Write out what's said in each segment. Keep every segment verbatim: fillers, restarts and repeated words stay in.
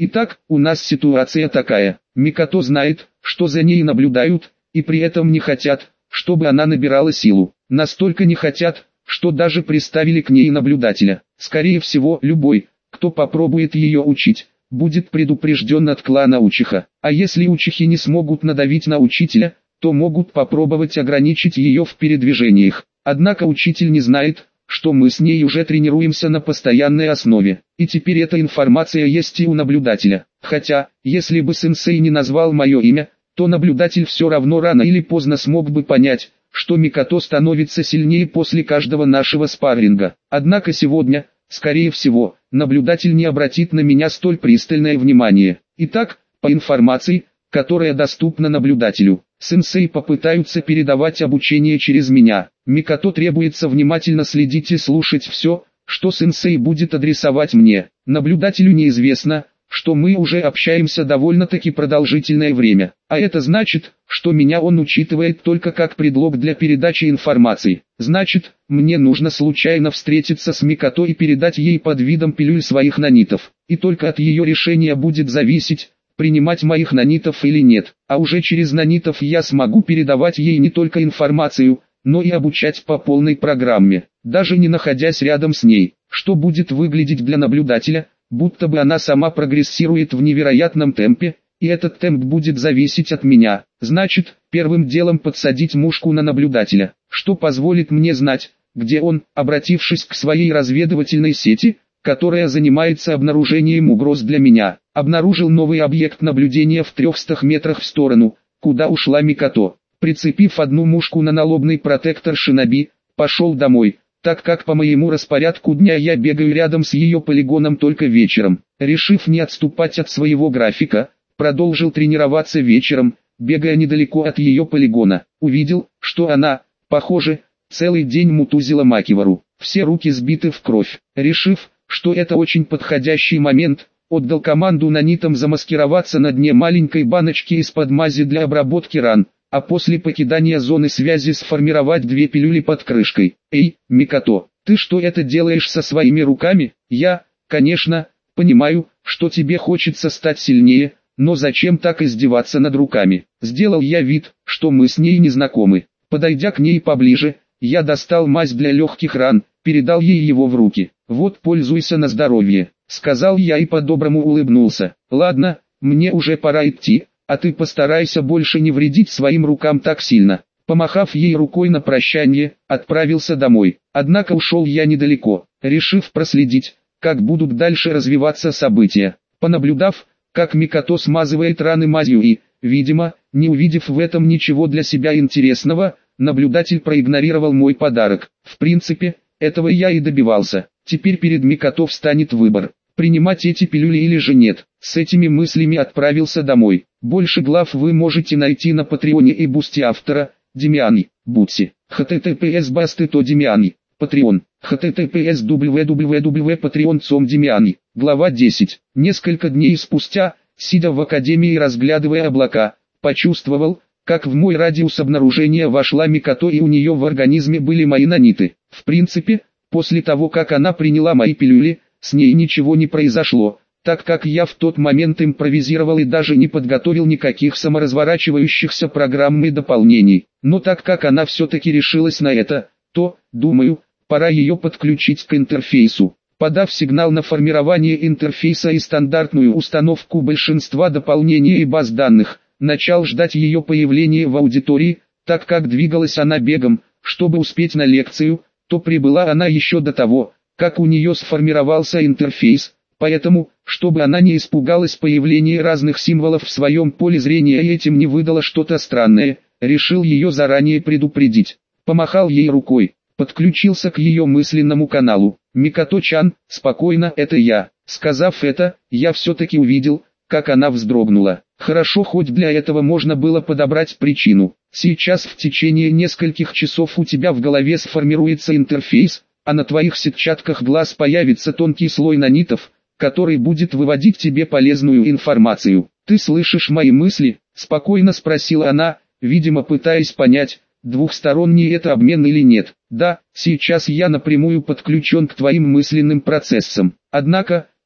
Итак, у нас ситуация такая. Микото знает, что за ней наблюдают, и при этом не хотят, чтобы она набирала силу. Настолько не хотят, что даже приставили к ней наблюдателя. Скорее всего, любой, кто попробует ее учить, будет предупрежден от клана Учиха. А если Учихи не смогут надавить на учителя, то могут попробовать ограничить ее в передвижениях. Однако учитель не знает, что мы с ней уже тренируемся на постоянной основе. И теперь эта информация есть и у наблюдателя. Хотя, если бы сенсей не назвал мое имя, то наблюдатель все равно рано или поздно смог бы понять, что Микото становится сильнее после каждого нашего спарринга. Однако сегодня, скорее всего, наблюдатель не обратит на меня столь пристальное внимание. Итак, по информации, которая доступна наблюдателю, сенсей попытаются передавать обучение через меня. Микото требуется внимательно следить и слушать все, что сенсей будет адресовать мне. Наблюдателю неизвестно, что мы уже общаемся довольно-таки продолжительное время. А это значит, что меня он учитывает только как предлог для передачи информации. Значит, мне нужно случайно встретиться с Микото и передать ей под видом пилюль своих нанитов. И только от ее решения будет зависеть, принимать моих нанитов или нет. А уже через нанитов я смогу передавать ей не только информацию, но и обучать по полной программе, даже не находясь рядом с ней, что будет выглядеть для наблюдателя, будто бы она сама прогрессирует в невероятном темпе, и этот темп будет зависеть от меня. Значит, первым делом подсадить мушку на наблюдателя, что позволит мне знать, где он, обратившись к своей разведывательной сети, которая занимается обнаружением угроз для меня, обнаружил новый объект наблюдения в трехстах метрах в сторону, куда ушла Микото. Прицепив одну мушку на налобный протектор шиноби, пошел домой, так как по моему распорядку дня я бегаю рядом с ее полигоном только вечером. Решив не отступать от своего графика, продолжил тренироваться вечером, бегая недалеко от ее полигона. Увидел, что она, похоже, целый день мутузила Макивару. Все руки сбиты в кровь. Решив, что это очень подходящий момент, отдал команду нанитам замаскироваться на дне маленькой баночки из-под мази для обработки ран, а после покидания зоны связи сформировать две пилюли под крышкой. «Эй, Микото, ты что это делаешь со своими руками?» «Я, конечно, понимаю, что тебе хочется стать сильнее, но зачем так издеваться над руками?» Сделал я вид, что мы с ней не знакомы. Подойдя к ней поближе, я достал мазь для легких ран, передал ей его в руки. «Вот, пользуйся на здоровье», — сказал я и по-доброму улыбнулся. «Ладно, мне уже пора идти, а ты постарайся больше не вредить своим рукам так сильно». Помахав ей рукой на прощание, отправился домой. Однако ушел я недалеко, решив проследить, как будут дальше развиваться события. Понаблюдав, как Микото смазывает раны мазью и, видимо, не увидев в этом ничего для себя интересного, наблюдатель проигнорировал мой подарок. В принципе, этого я и добивался. Теперь перед Микото встанет выбор, принимать эти пилюли или же нет. С этими мыслями отправился домой. Больше глав вы можете найти на Патреоне и Бусти автора, Демиани, Бутси. https басты то Демиани, Patreon. https www.patreon точка com Демиани. Глава десять. Несколько дней спустя, сидя в академии и разглядывая облака, почувствовал, как в мой радиус обнаружения вошла Микото и у нее в организме были мои наниты. В принципе, после того как она приняла мои пилюли, с ней ничего не произошло, так как я в тот момент импровизировал и даже не подготовил никаких саморазворачивающихся программ и дополнений. Но так как она все-таки решилась на это, то, думаю, пора ее подключить к интерфейсу. Подав сигнал на формирование интерфейса и стандартную установку большинства дополнений и баз данных, начал ждать ее появления в аудитории, так как двигалась она бегом, чтобы успеть на лекцию, то прибыла она еще до того, как у нее сформировался интерфейс, поэтому, чтобы она не испугалась появления разных символов в своем поле зрения и этим не выдала что-то странное, решил ее заранее предупредить. Помахал ей рукой, подключился к ее мысленному каналу. «Микото-чан, спокойно, это я». Сказав это, я все-таки увидел, как она вздрогнула. Хорошо, хоть для этого можно было подобрать причину. Сейчас в течение нескольких часов у тебя в голове сформируется интерфейс, а на твоих сетчатках глаз появится тонкий слой нанитов, который будет выводить тебе полезную информацию. «Ты слышишь мои мысли?» – спокойно спросила она, видимо пытаясь понять, двухсторонний это обмен или нет. «Да, сейчас я напрямую подключен к твоим мысленным процессам. Однако,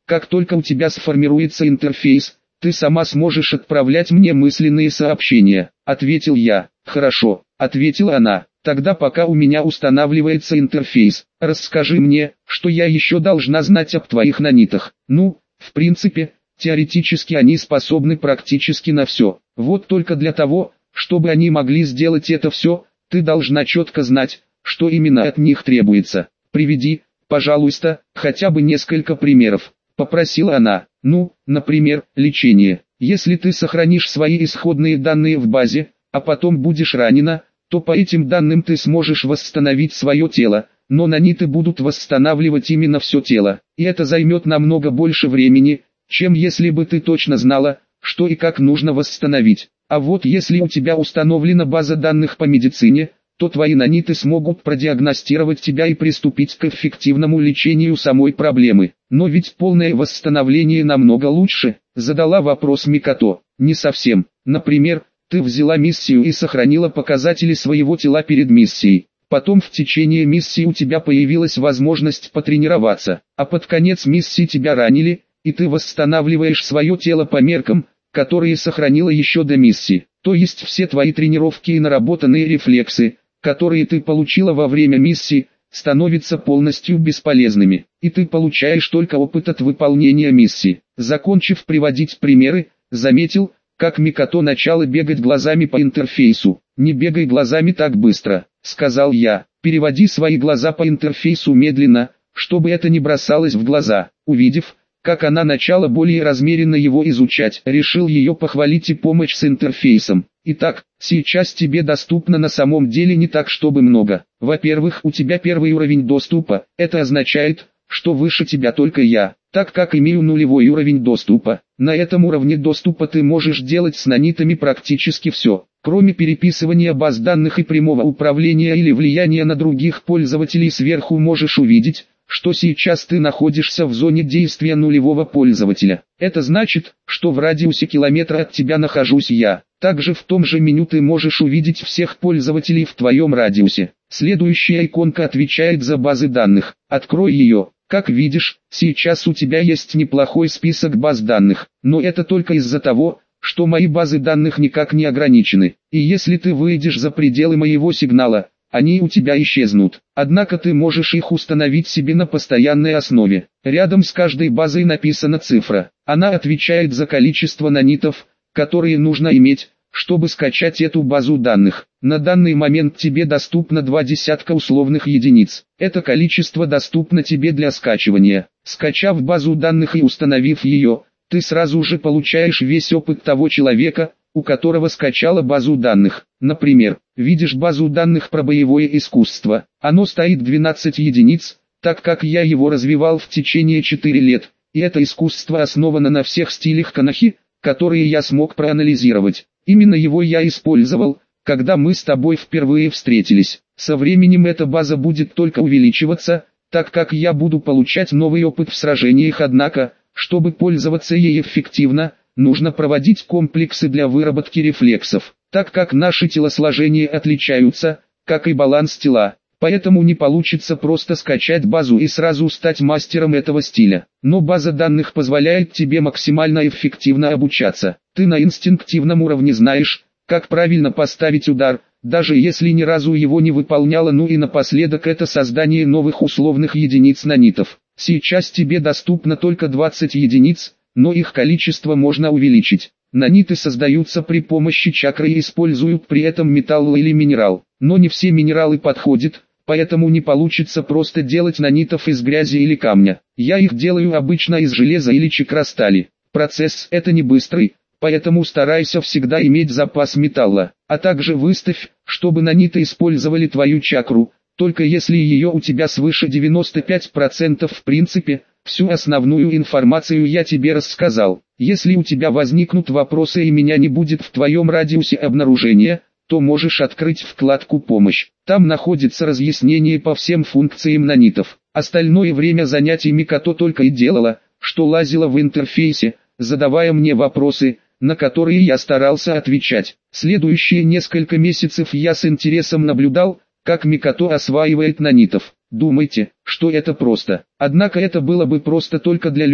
как только у тебя сформируется интерфейс, ты сама сможешь отправлять мне мысленные сообщения, ответил я. Хорошо, ответила она, тогда пока у меня устанавливается интерфейс, расскажи мне, что я еще должна знать об твоих нанитах. Ну, в принципе, теоретически они способны практически на все. Вот только для того, чтобы они могли сделать это все, ты должна четко знать, что именно от них требуется. Приведи, пожалуйста, хотя бы несколько примеров, попросила она. Ну, например, лечение. Если ты сохранишь свои исходные данные в базе, а потом будешь ранена, то по этим данным ты сможешь восстановить свое тело, но наниты будут восстанавливать именно все тело, и это займет намного больше времени, чем если бы ты точно знала, что и как нужно восстановить. А вот если у тебя установлена база данных по медицине, то твои наниты смогут продиагностировать тебя и приступить к эффективному лечению самой проблемы. Но ведь полное восстановление намного лучше, задала вопрос Микото. Не совсем. Например, ты взяла миссию и сохранила показатели своего тела перед миссией. Потом в течение миссии у тебя появилась возможность потренироваться, а под конец миссии тебя ранили, и ты восстанавливаешь свое тело по меркам, которые сохранила еще до миссии. То есть все твои тренировки и наработанные рефлексы, которые ты получила во время миссии, становятся полностью бесполезными, и ты получаешь только опыт от выполнения миссии. Закончив приводить примеры, заметил, как Микото начала бегать глазами по интерфейсу. «Не бегай глазами так быстро», — сказал я. «Переводи свои глаза по интерфейсу медленно, чтобы это не бросалось в глаза». Увидев, как она начала более размеренно его изучать, решил ее похвалить и помочь с интерфейсом. Итак, сейчас тебе доступно на самом деле не так чтобы много. Во-первых, у тебя первый уровень доступа, это означает, что выше тебя только я, так как имею нулевой уровень доступа. На этом уровне доступа ты можешь делать с нанитами практически все, кроме переписывания баз данных и прямого управления или влияния на других пользователей. Сверху можешь увидеть, что сейчас ты находишься в зоне действия нулевого пользователя. Это значит, что в радиусе километра от тебя нахожусь я. Также в том же меню ты можешь увидеть всех пользователей в твоем радиусе. Следующая иконка отвечает за базы данных. Открой ее. Как видишь, сейчас у тебя есть неплохой список баз данных, но это только из-за того, что мои базы данных никак не ограничены. И если ты выйдешь за пределы моего сигнала, они у тебя исчезнут. Однако ты можешь их установить себе на постоянной основе. Рядом с каждой базой написана цифра. Она отвечает за количество нанитов, которые нужно иметь, чтобы скачать эту базу данных. На данный момент тебе доступно два десятка условных единиц. Это количество доступно тебе для скачивания. Скачав базу данных и установив ее, ты сразу же получаешь весь опыт того человека, у которого скачала базу данных. Например, видишь базу данных про боевое искусство. Оно стоит двенадцать единиц, так как я его развивал в течение четырёх лет, и это искусство основано на всех стилях канохи, которые я смог проанализировать. Именно его я использовал, когда мы с тобой впервые встретились. Со временем эта база будет только увеличиваться, так как я буду получать новый опыт в сражениях. Однако, чтобы пользоваться ей эффективно, нужно проводить комплексы для выработки рефлексов, так как наши телосложения отличаются, как и баланс тела. Поэтому не получится просто скачать базу и сразу стать мастером этого стиля. Но база данных позволяет тебе максимально эффективно обучаться. Ты на инстинктивном уровне знаешь, как правильно поставить удар, даже если ни разу его не выполняла. Ну и напоследок это создание новых условных единиц нанитов. Сейчас тебе доступно только двадцать единиц, но их количество можно увеличить. Наниты создаются при помощи чакры и используют при этом металл или минерал. Но не все минералы подходят, поэтому не получится просто делать нанитов из грязи или камня. Я их делаю обычно из железа или чакрастали. Процесс это не быстрый, поэтому старайся всегда иметь запас металла. А также выставь, чтобы наниты использовали твою чакру, только если ее у тебя свыше девяноста пяти процентов. В принципе, всю основную информацию я тебе рассказал. Если у тебя возникнут вопросы и меня не будет в твоем радиусе обнаружения, то можешь открыть вкладку «Помощь». Там находится разъяснение по всем функциям нанитов. Остальное время занятий Микото только и делала, что лазила в интерфейсе, задавая мне вопросы, на которые я старался отвечать. Следующие несколько месяцев я с интересом наблюдал, как Микото осваивает нанитов. Думайте, что это просто. Однако это было бы просто только для людей,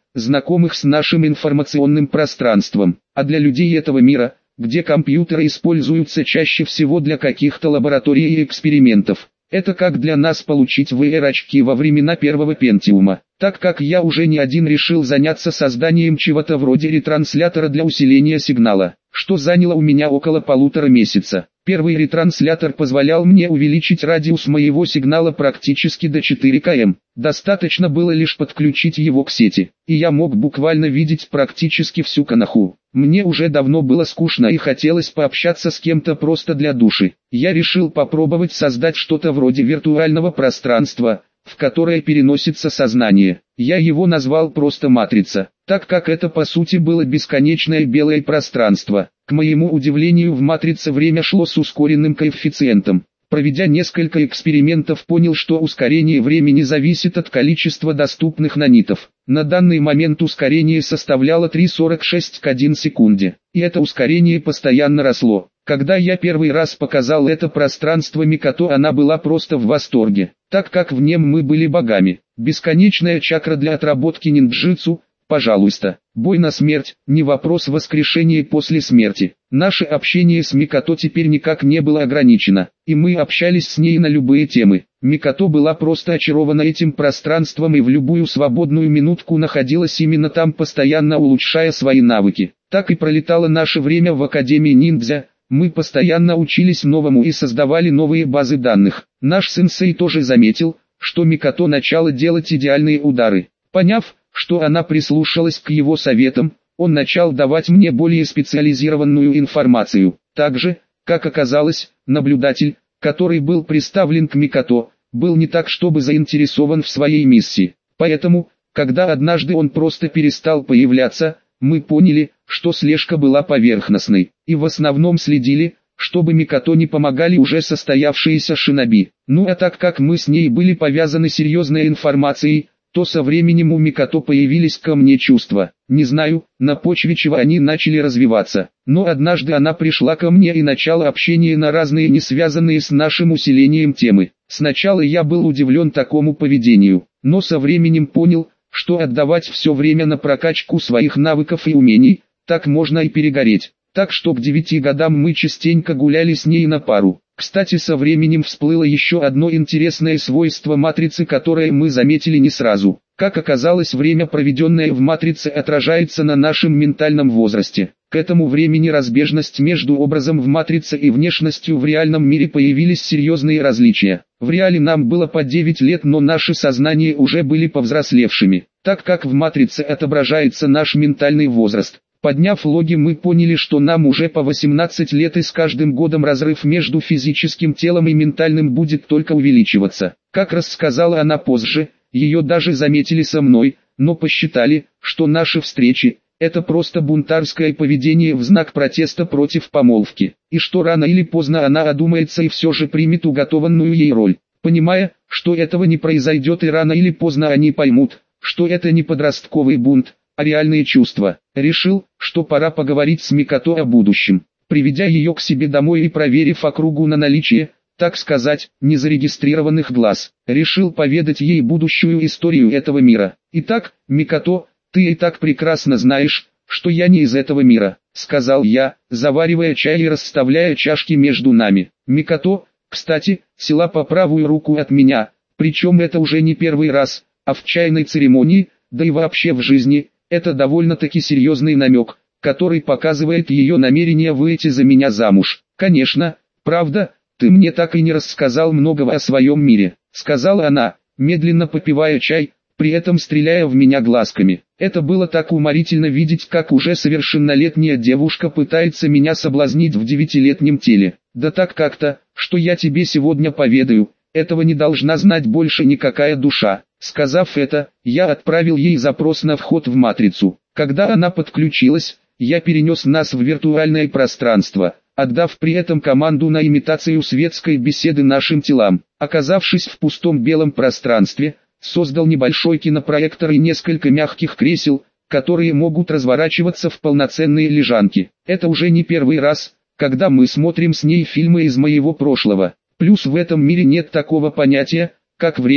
знакомых с нашим информационным пространством, а для людей этого мира, где компьютеры используются чаще всего для каких-то лабораторий и экспериментов. Это как для нас получить ви ар-очки во времена первого Пентиума. Так как я уже не один решил заняться созданием чего-то вроде ретранслятора для усиления сигнала, что заняло у меня около полутора месяца. Первый ретранслятор позволял мне увеличить радиус моего сигнала практически до четыре километра. Достаточно было лишь подключить его к сети, и я мог буквально видеть практически всю Канаху. Мне уже давно было скучно и хотелось пообщаться с кем-то просто для души. Я решил попробовать создать что-то вроде виртуального пространства, в которое переносится сознание. Я его назвал просто «Матрица», так как это по сути было бесконечное белое пространство. К моему удивлению, в «Матрице» время шло с ускоренным коэффициентом. Проведя несколько экспериментов, понял, что ускорение времени зависит от количества доступных нанитов. На данный момент ускорение составляло три целых сорок шесть сотых к одной секунде, и это ускорение постоянно росло. Когда я первый раз показал это пространство Микото, она была просто в восторге, так как в нем мы были богами. Бесконечная чакра для отработки ниндзюцу, пожалуйста. Бой на смерть, не вопрос воскрешения после смерти. Наше общение с Микото теперь никак не было ограничено, и мы общались с ней на любые темы. Микото была просто очарована этим пространством и в любую свободную минутку находилась именно там, постоянно улучшая свои навыки. Так и пролетало наше время в Академии ниндзя. Мы постоянно учились новому и создавали новые базы данных. Наш сенсей тоже заметил, что Микото начала делать идеальные удары. Поняв, что она прислушалась к его советам, он начал давать мне более специализированную информацию. Также, как оказалось, наблюдатель, который был приставлен к Микото, был не так чтобы заинтересован в своей миссии. Поэтому, когда однажды он просто перестал появляться, мы поняли, что слежка была поверхностной, и в основном следили, чтобы Микото не помогали уже состоявшиеся шиноби. Ну а так как мы с ней были повязаны серьезной информацией, то со временем у Микото появились ко мне чувства. Не знаю, на почве чего они начали развиваться, но однажды она пришла ко мне и начала общение на разные не связанные с нашим усилением темы. Сначала я был удивлен такому поведению, но со временем понял, что отдавать все время на прокачку своих навыков и умений, так можно и перегореть. Так что к девяти годам мы частенько гуляли с ней на пару. Кстати, со временем всплыло еще одно интересное свойство матрицы, которое мы заметили не сразу. Как оказалось, время, проведенное в матрице, отражается на нашем ментальном возрасте. К этому времени разбежность между образом в матрице и внешностью в реальном мире появились серьезные различия. В реале нам было по девять лет, но наши сознания уже были повзрослевшими, так как в матрице отображается наш ментальный возраст. Подняв логи, мы поняли, что нам уже по восемнадцать лет, и с каждым годом разрыв между физическим телом и ментальным будет только увеличиваться. Как рассказала она позже, ее даже заметили со мной, но посчитали, что наши встречи – это просто бунтарское поведение в знак протеста против помолвки, и что рано или поздно она одумается и все же примет уготованную ей роль. Понимая, что этого не произойдет и рано или поздно они поймут, что это не подростковый бунт, а реальные чувства, решил, что пора поговорить с Микото о будущем. Приведя ее к себе домой и проверив округу на наличие, так сказать, незарегистрированных глаз, решил поведать ей будущую историю этого мира. «Итак, Микото, ты и так прекрасно знаешь, что я не из этого мира», — сказал я, заваривая чай и расставляя чашки между нами. Микото, кстати, села по правую руку от меня, причем это уже не первый раз, а в чайной церемонии, да и вообще в жизни. Это довольно-таки серьезный намек, который показывает ее намерение выйти за меня замуж. «Конечно, правда, ты мне так и не рассказал многого о своем мире», — сказала она, медленно попивая чай, при этом стреляя в меня глазками. Это было так уморительно видеть, как уже совершеннолетняя девушка пытается меня соблазнить в девятилетнем теле. «Да так как-то, что я тебе сегодня поведаю, этого не должна знать больше никакая душа». Сказав это, я отправил ей запрос на вход в матрицу. Когда она подключилась, я перенес нас в виртуальное пространство, отдав при этом команду на имитацию светской беседы нашим телам. Оказавшись в пустом белом пространстве, создал небольшой кинопроектор и несколько мягких кресел, которые могут разворачиваться в полноценные лежанки. Это уже не первый раз, когда мы смотрим с ней фильмы из моего прошлого. Плюс в этом мире нет такого понятия, как время,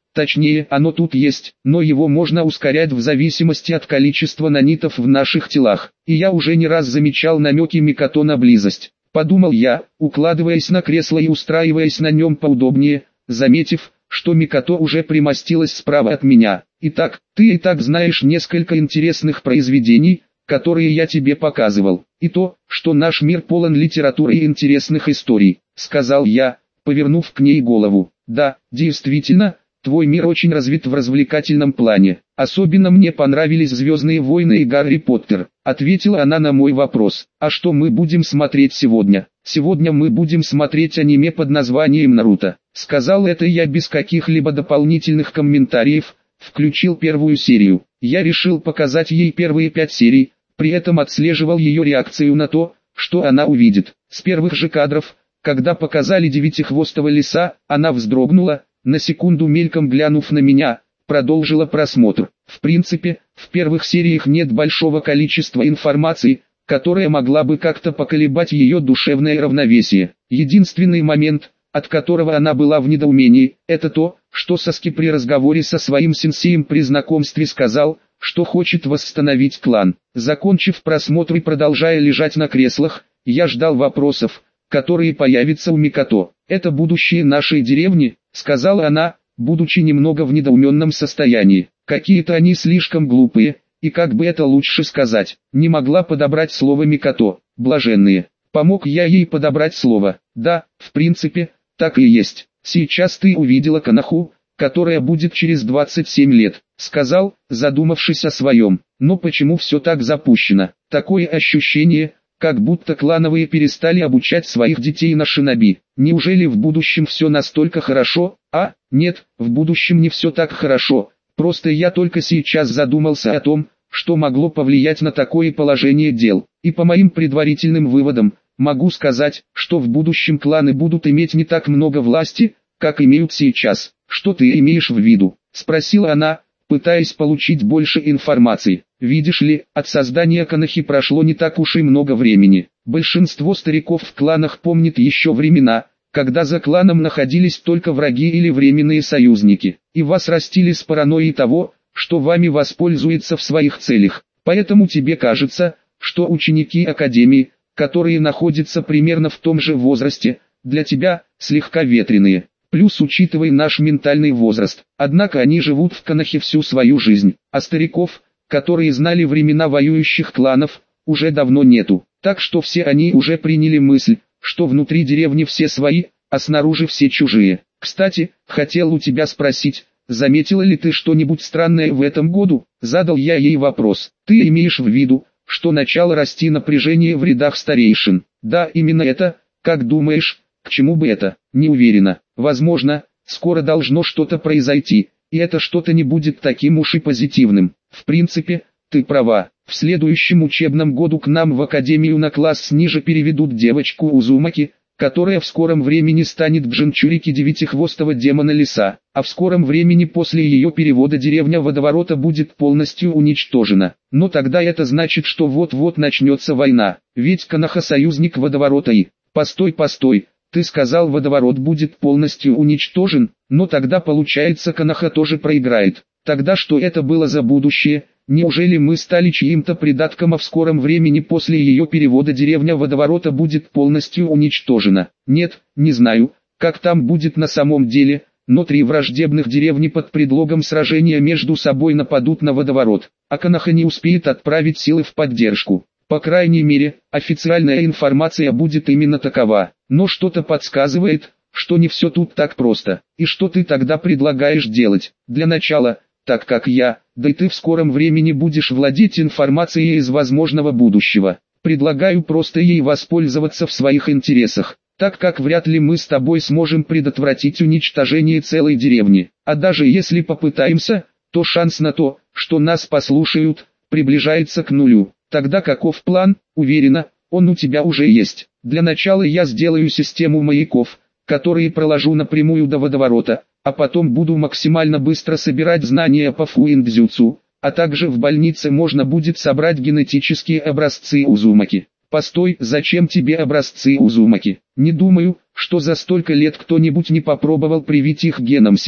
точнее оно тут есть, но его можно ускорять в зависимости от количества нанитов в наших телах, и я уже не раз замечал намеки Микото на близость. Подумал я, укладываясь на кресло и устраиваясь на нем поудобнее, заметив, что Микото уже примостилась справа от меня. Итак, ты и так знаешь несколько интересных произведений, которые я тебе показывал, и то, что наш мир полон литературы и интересных историй, сказал я, повернув к ней голову. Да, действительно, твой мир очень развит в развлекательном плане. Особенно мне понравились «Звездные войны» и «Гарри Поттер», ответила она на мой вопрос. А что мы будем смотреть сегодня? Сегодня мы будем смотреть аниме под названием «Наруто». Сказал это я без каких-либо дополнительных комментариев, включил первую серию. Я решил показать ей первые пять серий, при этом отслеживал ее реакцию на то, что она увидит. С первых же кадров, когда показали девятихвостого лиса, она вздрогнула, на секунду мельком глянув на меня, продолжила просмотр. В принципе, в первых сериях нет большого количества информации, которая могла бы как-то поколебать ее душевное равновесие. Единственный момент, от которого она была в недоумении, это то, что Саски при разговоре со своим сенсеем при знакомстве сказал, что хочет восстановить клан. Закончив просмотр и продолжая лежать на креслах, я ждал вопросов, которые появятся у Микото. «Это будущее нашей деревни», — сказала она, будучи немного в недоуменном состоянии. «Какие-то они слишком глупые, и как бы это лучше сказать, не могла подобрать слово Микото, блаженные». Помог я ей подобрать слово. «Да, в принципе, так и есть. Сейчас ты увидела Коноху, которая будет через двадцать семь лет», — сказал, задумавшись о своем. «Но почему все так запущено? Такое ощущение, как будто клановые перестали обучать своих детей на шиноби. Неужели в будущем все настолько хорошо? А, нет, в будущем не все так хорошо. Просто я только сейчас задумался о том, что могло повлиять на такое положение дел. И по моим предварительным выводам, могу сказать, что в будущем кланы будут иметь не так много власти, как имеют сейчас». «Что ты имеешь в виду?» — спросила она, пытаясь получить больше информации. «Видишь ли, от создания Конохи прошло не так уж и много времени. Большинство стариков в кланах помнит еще времена, когда за кланом находились только враги или временные союзники, и вас растили с паранойей того, что вами воспользуется в своих целях. Поэтому тебе кажется, что ученики Академии, которые находятся примерно в том же возрасте, для тебя слегка ветреные. Плюс учитывай наш ментальный возраст. Однако они живут в Конохе всю свою жизнь, а стариков, которые знали времена воюющих кланов, уже давно нету. Так что все они уже приняли мысль, что внутри деревни все свои, а снаружи все чужие. Кстати, хотел у тебя спросить, заметила ли ты что-нибудь странное в этом году?» Задал я ей вопрос. «Ты имеешь в виду, что начало расти напряжение в рядах старейшин?» «Да, именно это. Как думаешь, к чему бы это?» «Не уверена. Возможно, скоро должно что-то произойти, и это что-то не будет таким уж и позитивным. В принципе, ты права. В следующем учебном году к нам в академию на класс ниже переведут девочку Узумаки, которая в скором времени станет Бженчурики девятихвостого демона леса, а в скором времени после ее перевода деревня Водоворота будет полностью уничтожена. Но тогда это значит, что вот-вот начнется война, ведь Коноха союзник Водоворота и... Постой, постой. Ты сказал, Водоворот будет полностью уничтожен, но тогда получается Коноха тоже проиграет. Тогда что это было за будущее? Неужели мы стали чьим-то придатком, а в скором времени после ее перевода деревня Водоворота будет полностью уничтожена? Нет, не знаю, как там будет на самом деле, но три враждебных деревни под предлогом сражения между собой нападут на Водоворот, а Коноха не успеет отправить силы в поддержку. По крайней мере, официальная информация будет именно такова. Но что-то подсказывает, что не все тут так просто. И что ты тогда предлагаешь делать? Для начала, так как я, да и ты в скором времени будешь владеть информацией из возможного будущего, предлагаю просто ей воспользоваться в своих интересах, так как вряд ли мы с тобой сможем предотвратить уничтожение целой деревни. А даже если попытаемся, то шанс на то, что нас послушают, приближается к нулю. Тогда каков план? Уверена, он у тебя уже есть. Для начала я сделаю систему маяков, которые проложу напрямую до Водоворота, а потом буду максимально быстро собирать знания по фуиндзюцу, а также в больнице можно будет собрать генетические образцы Узумаки. Постой, зачем тебе образцы Узумаки? Не думаю, что за столько лет кто-нибудь не попробовал привить их геном себе,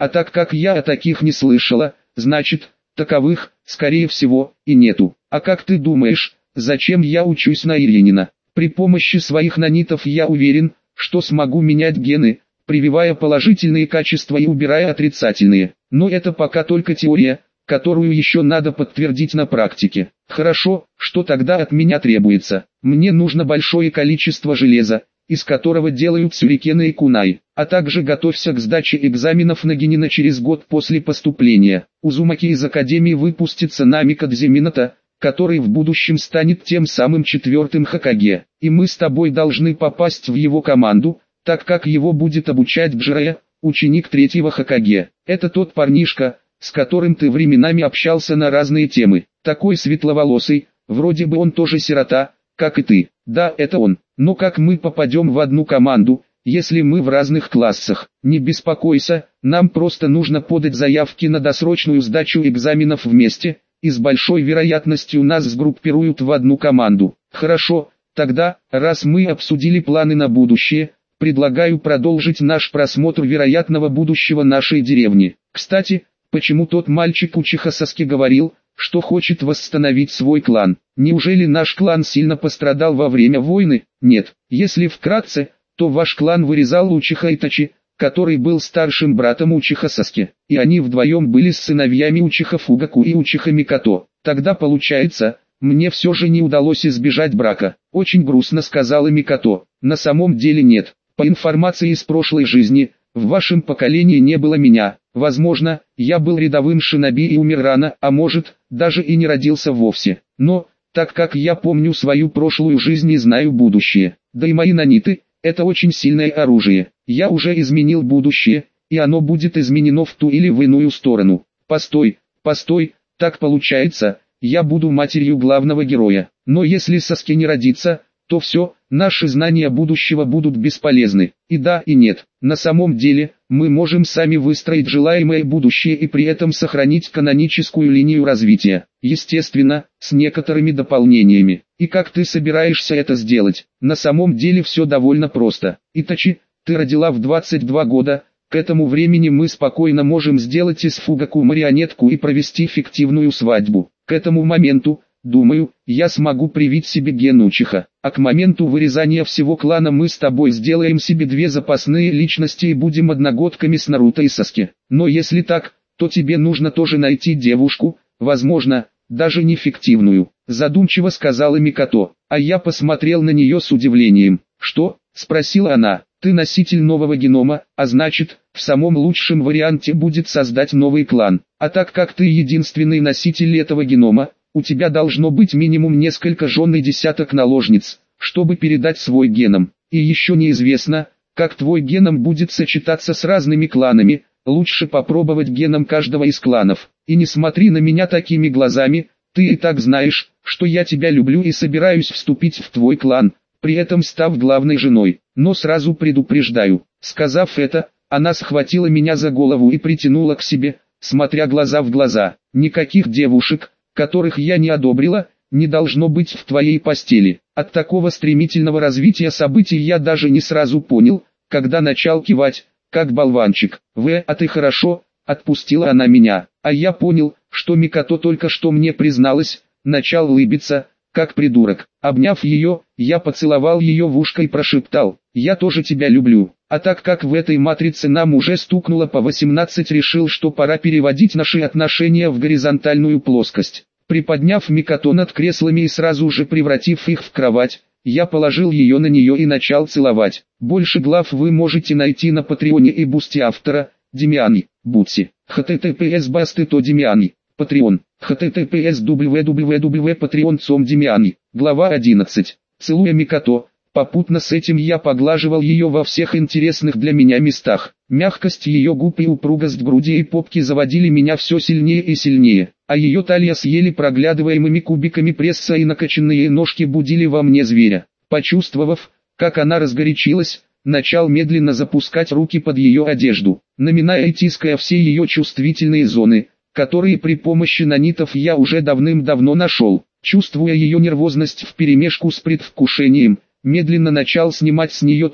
А так как я о таких не слышала, значит, таковых, скорее всего, и нету. А как ты думаешь, зачем я учусь на Иринина? При помощи своих нанитов я уверен, что смогу менять гены, прививая положительные качества и убирая отрицательные. Но это пока только теория, которую еще надо подтвердить на практике. Хорошо, что тогда от меня требуется? Мне нужно большое количество железа, из которого делают сюрикены и кунай, а также готовься к сдаче экзаменов на генина через год после поступления. Узумаки из Академии выпустится Намикадзе Минато, который в будущем станет тем самым четвертым Хокаге, и мы с тобой должны попасть в его команду, так как его будет обучать Джирая, ученик третьего Хокаге. Это тот парнишка, с которым ты временами общался на разные темы, такой светловолосый, вроде бы он тоже сирота, как и ты. Да, это он, но как мы попадем в одну команду, если мы в разных классах? Не беспокойся, нам просто нужно подать заявки на досрочную сдачу экзаменов вместе, и с большой вероятностью нас сгруппируют в одну команду. Хорошо, тогда, раз мы обсудили планы на будущее, предлагаю продолжить наш просмотр вероятного будущего нашей деревни. Кстати, почему тот мальчик Учиха Саски говорил, что хочет восстановить свой клан? Неужели наш клан сильно пострадал во время войны? Нет, если вкратце, то ваш клан вырезал Учиха Итачи, который был старшим братом Учиха Саски, и они вдвоем были с сыновьями Учиха Фугаку и Учиха Микато. Тогда получается, мне все же не удалось избежать брака. Очень грустно, сказала Микато. На самом деле нет. По информации из прошлой жизни, в вашем поколении не было меня. Возможно, я был рядовым шиноби и умер рано, а может, даже и не родился вовсе. Но, так как я помню свою прошлую жизнь и знаю будущее, да и мои наниты, это очень сильное оружие. Я уже изменил будущее, и оно будет изменено в ту или в иную сторону. Постой, постой, так получается, я буду матерью главного героя. Но если Саски не родится, то все, наши знания будущего будут бесполезны. И да, и нет. На самом деле, мы можем сами выстроить желаемое будущее и при этом сохранить каноническую линию развития. Естественно, с некоторыми дополнениями. И как ты собираешься это сделать? На самом деле все довольно просто. Итачи, ты родила в двадцать два года, к этому времени мы спокойно можем сделать из Фугаку марионетку и провести фиктивную свадьбу. К этому моменту, думаю, я смогу привить себе ген Учиха, а к моменту вырезания всего клана мы с тобой сделаем себе две запасные личности и будем одногодками с Наруто и Саски. Но если так, то тебе нужно тоже найти девушку, возможно, даже не фиктивную, задумчиво сказала Микато, а я посмотрел на нее с удивлением. Что? Спросила она. Ты носитель нового генома, а значит, в самом лучшем варианте будет создать новый клан. А так как ты единственный носитель этого генома, у тебя должно быть минимум несколько жен и десяток наложниц, чтобы передать свой геном. И еще неизвестно, как твой геном будет сочетаться с разными кланами, лучше попробовать геном каждого из кланов. И не смотри на меня такими глазами, ты и так знаешь, что я тебя люблю и собираюсь вступить в твой клан, при этом став главной женой. Но сразу предупреждаю, сказав это, она схватила меня за голову и притянула к себе, смотря глаза в глаза. Никаких девушек, которых я не одобрила, не должно быть в твоей постели. От такого стремительного развития событий я даже не сразу понял, когда начал кивать, как болванчик. В, а ты хорошо, отпустила она меня, а я понял, что Микато только что мне призналась, начал улыбиться, как придурок. Обняв ее, я поцеловал ее в ушко и прошептал: «Я тоже тебя люблю». А так как в этой матрице нам уже стукнуло по восемнадцать, решил, что пора переводить наши отношения в горизонтальную плоскость. Приподняв Микато над креслами и сразу же превратив их в кровать, я положил ее на нее и начал целовать. Больше глав вы можете найти на Патреоне и Бусти автора, Демиани, Бутси. https басты то Демиани, Patreon. https www.patreon точка com Демиани. Глава одиннадцать. Целуя Микато, попутно с этим я поглаживал ее во всех интересных для меня местах. Мягкость ее губ и упругость груди и попки заводили меня все сильнее и сильнее, а ее талия с еле проглядываемыми кубиками пресса и накачанные ножки будили во мне зверя. Почувствовав, как она разгорячилась, начал медленно запускать руки под ее одежду, наминая и тиская все ее чувствительные зоны, которые при помощи нанитов я уже давным-давно нашел. Чувствуя ее нервозность вперемешку с предвкушением, медленно начал снимать с нее топ,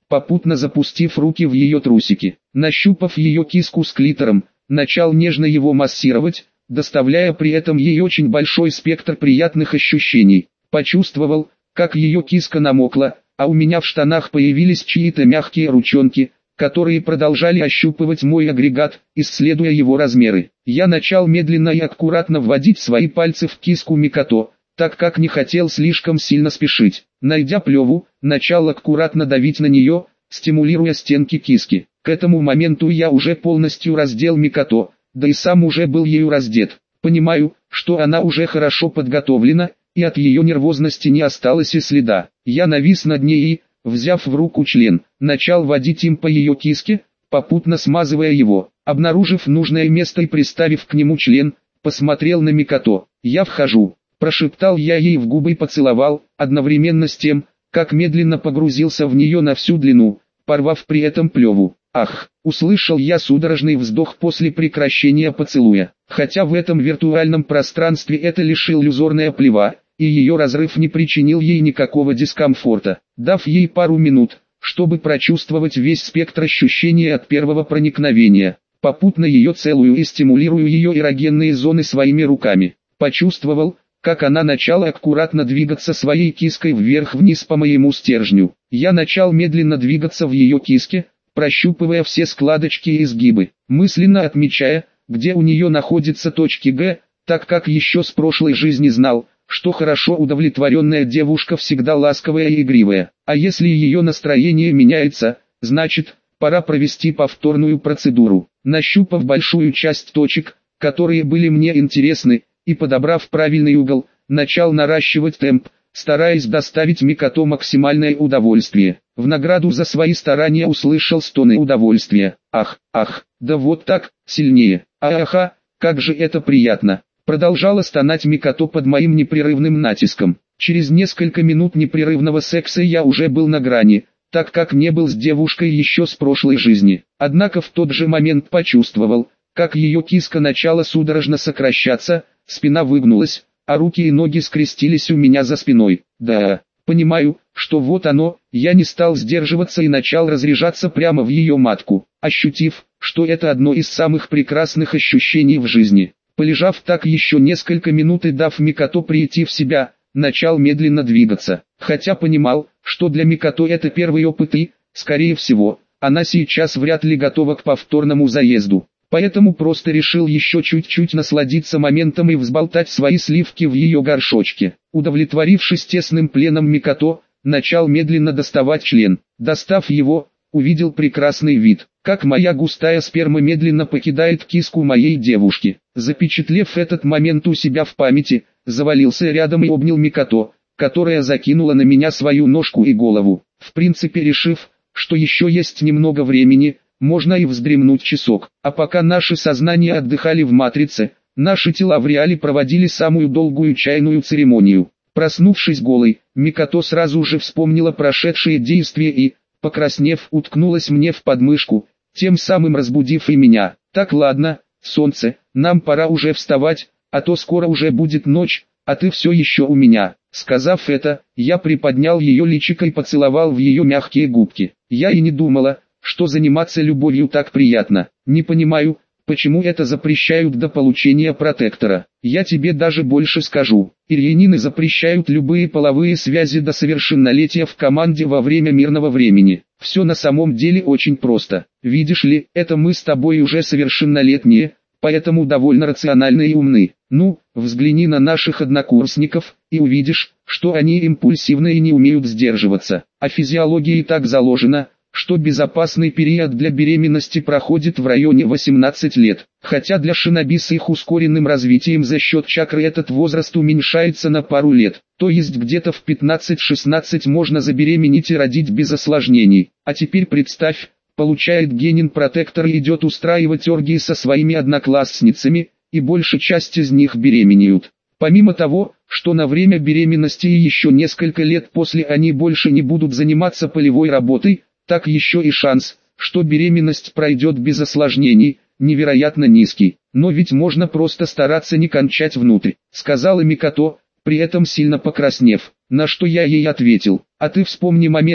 попутно запустив руки в ее трусики. Нащупав ее киску с клитором, начал нежно его массировать, доставляя при этом ей очень большой спектр приятных ощущений. Почувствовал, как ее киска намокла, а у меня в штанах появились чьи-то мягкие ручонки, которые продолжали ощупывать мой агрегат, исследуя его размеры. Я начал медленно и аккуратно вводить свои пальцы в киску Микото, так как не хотел слишком сильно спешить. Найдя плеву, начал аккуратно давить на нее, стимулируя стенки киски. К этому моменту я уже полностью раздел Микото, да и сам уже был ею раздет. Понимаю, что она уже хорошо подготовлена, и от ее нервозности не осталось и следа. Я навис над ней и, взяв в руку член, начал водить им по ее киске, попутно смазывая его. Обнаружив нужное место и приставив к нему член, посмотрел на Микото. «Я вхожу», – прошептал я ей в губы и поцеловал, одновременно с тем, как медленно погрузился в нее на всю длину, порвав при этом плеву. «Ах!» – услышал я судорожный вздох после прекращения поцелуя. Хотя в этом виртуальном пространстве это лишь иллюзорная плева, и ее разрыв не причинил ей никакого дискомфорта. Дав ей пару минут, чтобы прочувствовать весь спектр ощущений от первого проникновения, попутно ее целую и стимулирую ее эрогенные зоны своими руками. Почувствовал, как она начала аккуратно двигаться своей киской вверх-вниз по моему стержню. Я начал медленно двигаться в ее киске, прощупывая все складочки и изгибы, мысленно отмечая, где у нее находятся точки Г, так как еще с прошлой жизни знал, что хорошо удовлетворенная девушка всегда ласковая и игривая. А если ее настроение меняется, значит, пора провести повторную процедуру. Нащупав большую часть точек, которые были мне интересны, и подобрав правильный угол, начал наращивать темп, стараясь доставить Микото максимальное удовольствие. В награду за свои старания услышал стоны удовольствия. Ах, ах, да вот так, сильнее. Аха, как же это приятно. Продолжала стонать Микото под моим непрерывным натиском. Через несколько минут непрерывного секса я уже был на грани, так как не был с девушкой еще с прошлой жизни. Однако в тот же момент почувствовал, как ее киска начала судорожно сокращаться, спина выгнулась, а руки и ноги скрестились у меня за спиной. Да, понимаю, что вот оно, я не стал сдерживаться и начал разряжаться прямо в ее матку, ощутив, что это одно из самых прекрасных ощущений в жизни. Полежав так еще несколько минут и дав Микото прийти в себя, начал медленно двигаться. Хотя понимал, что для Микото это первый опыт и, скорее всего, она сейчас вряд ли готова к повторному заезду. Поэтому просто решил еще чуть-чуть насладиться моментом и взболтать свои сливки в ее горшочке. Удовлетворившись тесным пленом Микото, начал медленно доставать член. Достав его, увидел прекрасный вид, как моя густая сперма медленно покидает киску моей девушки. Запечатлев этот момент у себя в памяти, завалился рядом и обнял Микото, которая закинула на меня свою ножку и голову. В принципе, решив, что еще есть немного времени, можно и вздремнуть часок. А пока наши сознания отдыхали в матрице, наши тела в реале проводили самую долгую чайную церемонию. Проснувшись голой, Микото сразу же вспомнила прошедшие действия и, покраснев, уткнулась мне в подмышку, тем самым разбудив и меня. Так, ладно, солнце, нам пора уже вставать, а то скоро уже будет ночь, а ты все еще у меня. Сказав это, я приподнял ее личико и поцеловал в ее мягкие губки. Я и не думала, что заниматься любовью так приятно. Не понимаю, почему это запрещают до получения протектора. Я тебе даже больше скажу. Ирьянины запрещают любые половые связи до совершеннолетия в команде во время мирного времени. Все на самом деле очень просто. Видишь ли, это мы с тобой уже совершеннолетние, поэтому довольно рациональны и умны. Ну, взгляни на наших однокурсников, и увидишь, что они импульсивны и не умеют сдерживаться. А физиология и так заложена, что безопасный период для беременности проходит в районе восемнадцати лет. Хотя для шиноби с их ускоренным развитием за счет чакры этот возраст уменьшается на пару лет. То есть где-то в пятнадцать-шестнадцать можно забеременеть и родить без осложнений. А теперь представь, получает генин протектор и идет устраивать оргии со своими одноклассницами, и большая часть из них беременеют. Помимо того, что на время беременности и еще несколько лет после они больше не будут заниматься полевой работой, так еще и шанс, что беременность пройдет без осложнений, невероятно низкий. Но ведь можно просто стараться не кончать внутрь, сказала Микото, при этом сильно покраснев. На что я ей ответил: а ты вспомни момент,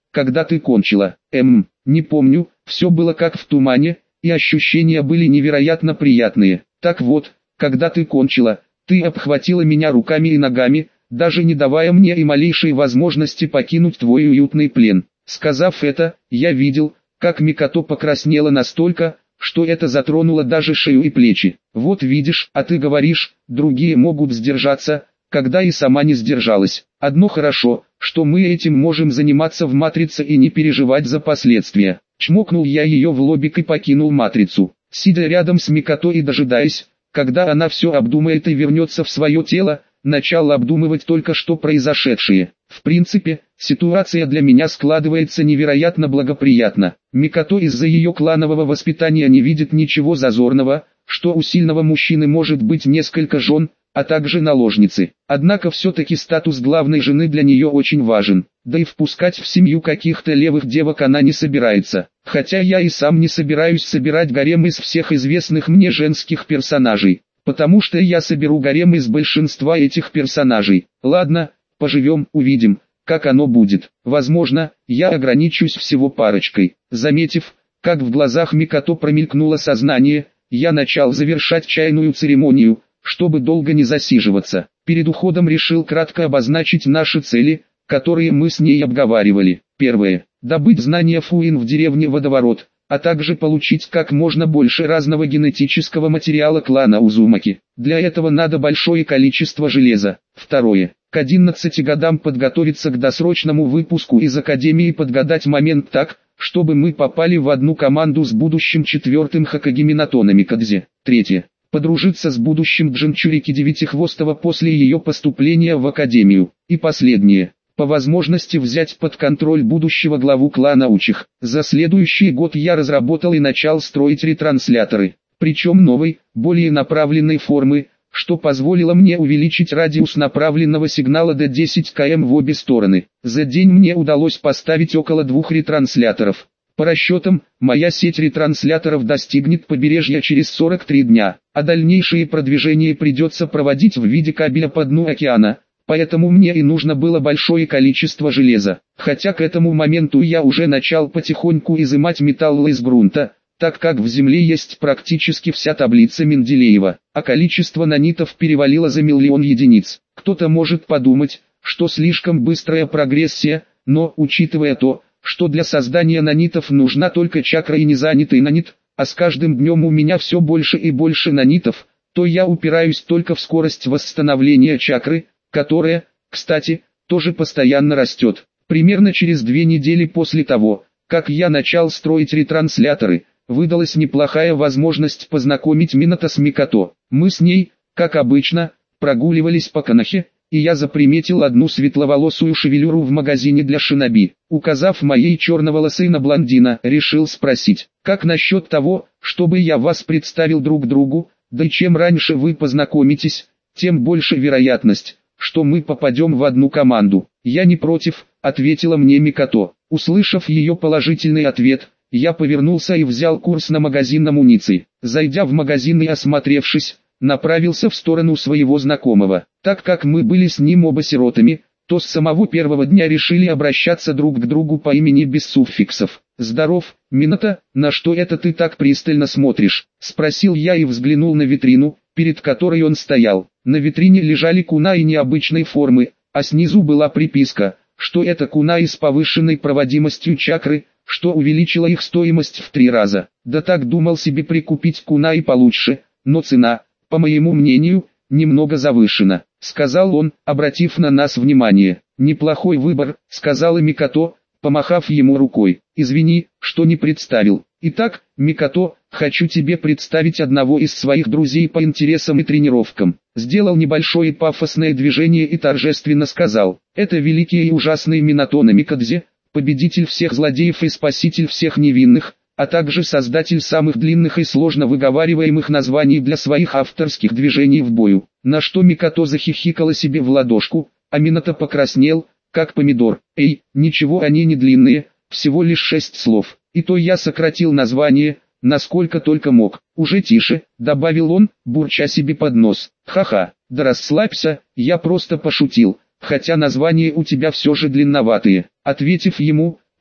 когда ты кончила. Эм, не помню, все было как в тумане, и ощущения были невероятно приятные. Так вот, когда ты кончила, ты обхватила меня руками и ногами, даже не давая мне и малейшей возможности покинуть твой уютный плен. Сказав это, я видел, как Микото покраснела настолько, что это затронуло даже шею и плечи. Вот видишь, а ты говоришь, другие могут сдержаться, когда и сама не сдержалась. Одно хорошо, что мы этим можем заниматься в матрице и не переживать за последствия. Чмокнул я ее в лобик и покинул матрицу. Сидя рядом с Микото и дожидаясь, когда она все обдумает и вернется в свое тело, начал обдумывать только что произошедшее. В принципе, ситуация для меня складывается невероятно благоприятно. Микото из-за ее кланового воспитания не видит ничего зазорного, что у сильного мужчины может быть несколько жен, а также наложницы. Однако все-таки статус главной жены для нее очень важен, да и впускать в семью каких-то левых девок она не собирается. Хотя я и сам не собираюсь собирать гарем из всех известных мне женских персонажей, потому что я соберу гарем из большинства этих персонажей. Ладно, поживем, увидим, как оно будет. Возможно, я ограничусь всего парочкой. Заметив, как в глазах Микото промелькнуло сознание, я начал завершать чайную церемонию, чтобы долго не засиживаться. Перед уходом решил кратко обозначить наши цели, которые мы с ней обговаривали. Первое. Добыть знания Фуин в деревне Водоворот, а также получить как можно больше разного генетического материала клана Узумаки. Для этого надо большое количество железа. Второе. К одиннадцати годам подготовиться к досрочному выпуску из Академии и подгадать момент так, чтобы мы попали в одну команду с будущим четвертым Хокаге Минато Намикадзе. Третье. Подружиться с будущим Джинчурики Девятихвостого после ее поступления в Академию. И последнее. По возможности взять под контроль будущего главу клана Учих. За следующий год я разработал и начал строить ретрансляторы. Причем новой, более направленной формы, что позволило мне увеличить радиус направленного сигнала до десять километров в обе стороны. За день мне удалось поставить около двух ретрансляторов. По расчетам, моя сеть ретрансляторов достигнет побережья через сорок три дня, а дальнейшее продвижение придется проводить в виде кабеля по дну океана, поэтому мне и нужно было большое количество железа. Хотя к этому моменту я уже начал потихоньку изымать металл из грунта, так как в Земле есть практически вся таблица Менделеева, а количество нанитов перевалило за миллион единиц. Кто-то может подумать, что слишком быстрая прогрессия, но, учитывая то, что для создания нанитов нужна только чакра и незанятый нанит, а с каждым днем у меня все больше и больше нанитов, то я упираюсь только в скорость восстановления чакры, которая, кстати, тоже постоянно растет. Примерно через две недели после того, как я начал строить ретрансляторы, выдалась неплохая возможность познакомить Минато с Микото. Мы с ней, как обычно, прогуливались по Канахе, и я заприметил одну светловолосую шевелюру в магазине для шиноби. Указав моей черноволосой на блондина, решил спросить, как насчет того, чтобы я вас представил друг другу, да и чем раньше вы познакомитесь, тем больше вероятность, что мы попадем в одну команду. Я не против, ответила мне Микото. Услышав ее положительный ответ, я повернулся и взял курс на магазин амуниции. Зайдя в магазин и осмотревшись, направился в сторону своего знакомого. Так как мы были с ним оба сиротами, то с самого первого дня решили обращаться друг к другу по имени без суффиксов. «Здоров, Минато, на что это ты так пристально смотришь?» – спросил я и взглянул на витрину, перед которой он стоял. На витрине лежали кунаи необычной формы, а снизу была приписка, что это кунаи с повышенной проводимостью чакры, что увеличило их стоимость в три раза. Да так думал себе прикупить кунаи получше, но цена, по моему мнению, немного завышена, сказал он, обратив на нас внимание. Неплохой выбор, сказала Микото, помахав ему рукой. Извини, что не представил. Итак, Микото, хочу тебе представить одного из своих друзей по интересам и тренировкам. Сделал небольшое пафосное движение и торжественно сказал. Это великий и ужасный Минато Намикадзе, победитель всех злодеев и спаситель всех невинных, а также создатель самых длинных и сложно выговариваемых названий для своих авторских движений в бою. На что Микото захихикала себе в ладошку, а Минато покраснел, как помидор. Эй, ничего они не длинные, всего лишь шесть слов. И то я сократил название, насколько только мог. Уже тише, добавил он, бурча себе под нос. Ха-ха, да расслабься, я просто пошутил, хотя названия у тебя все же длинноватые. Ответив ему,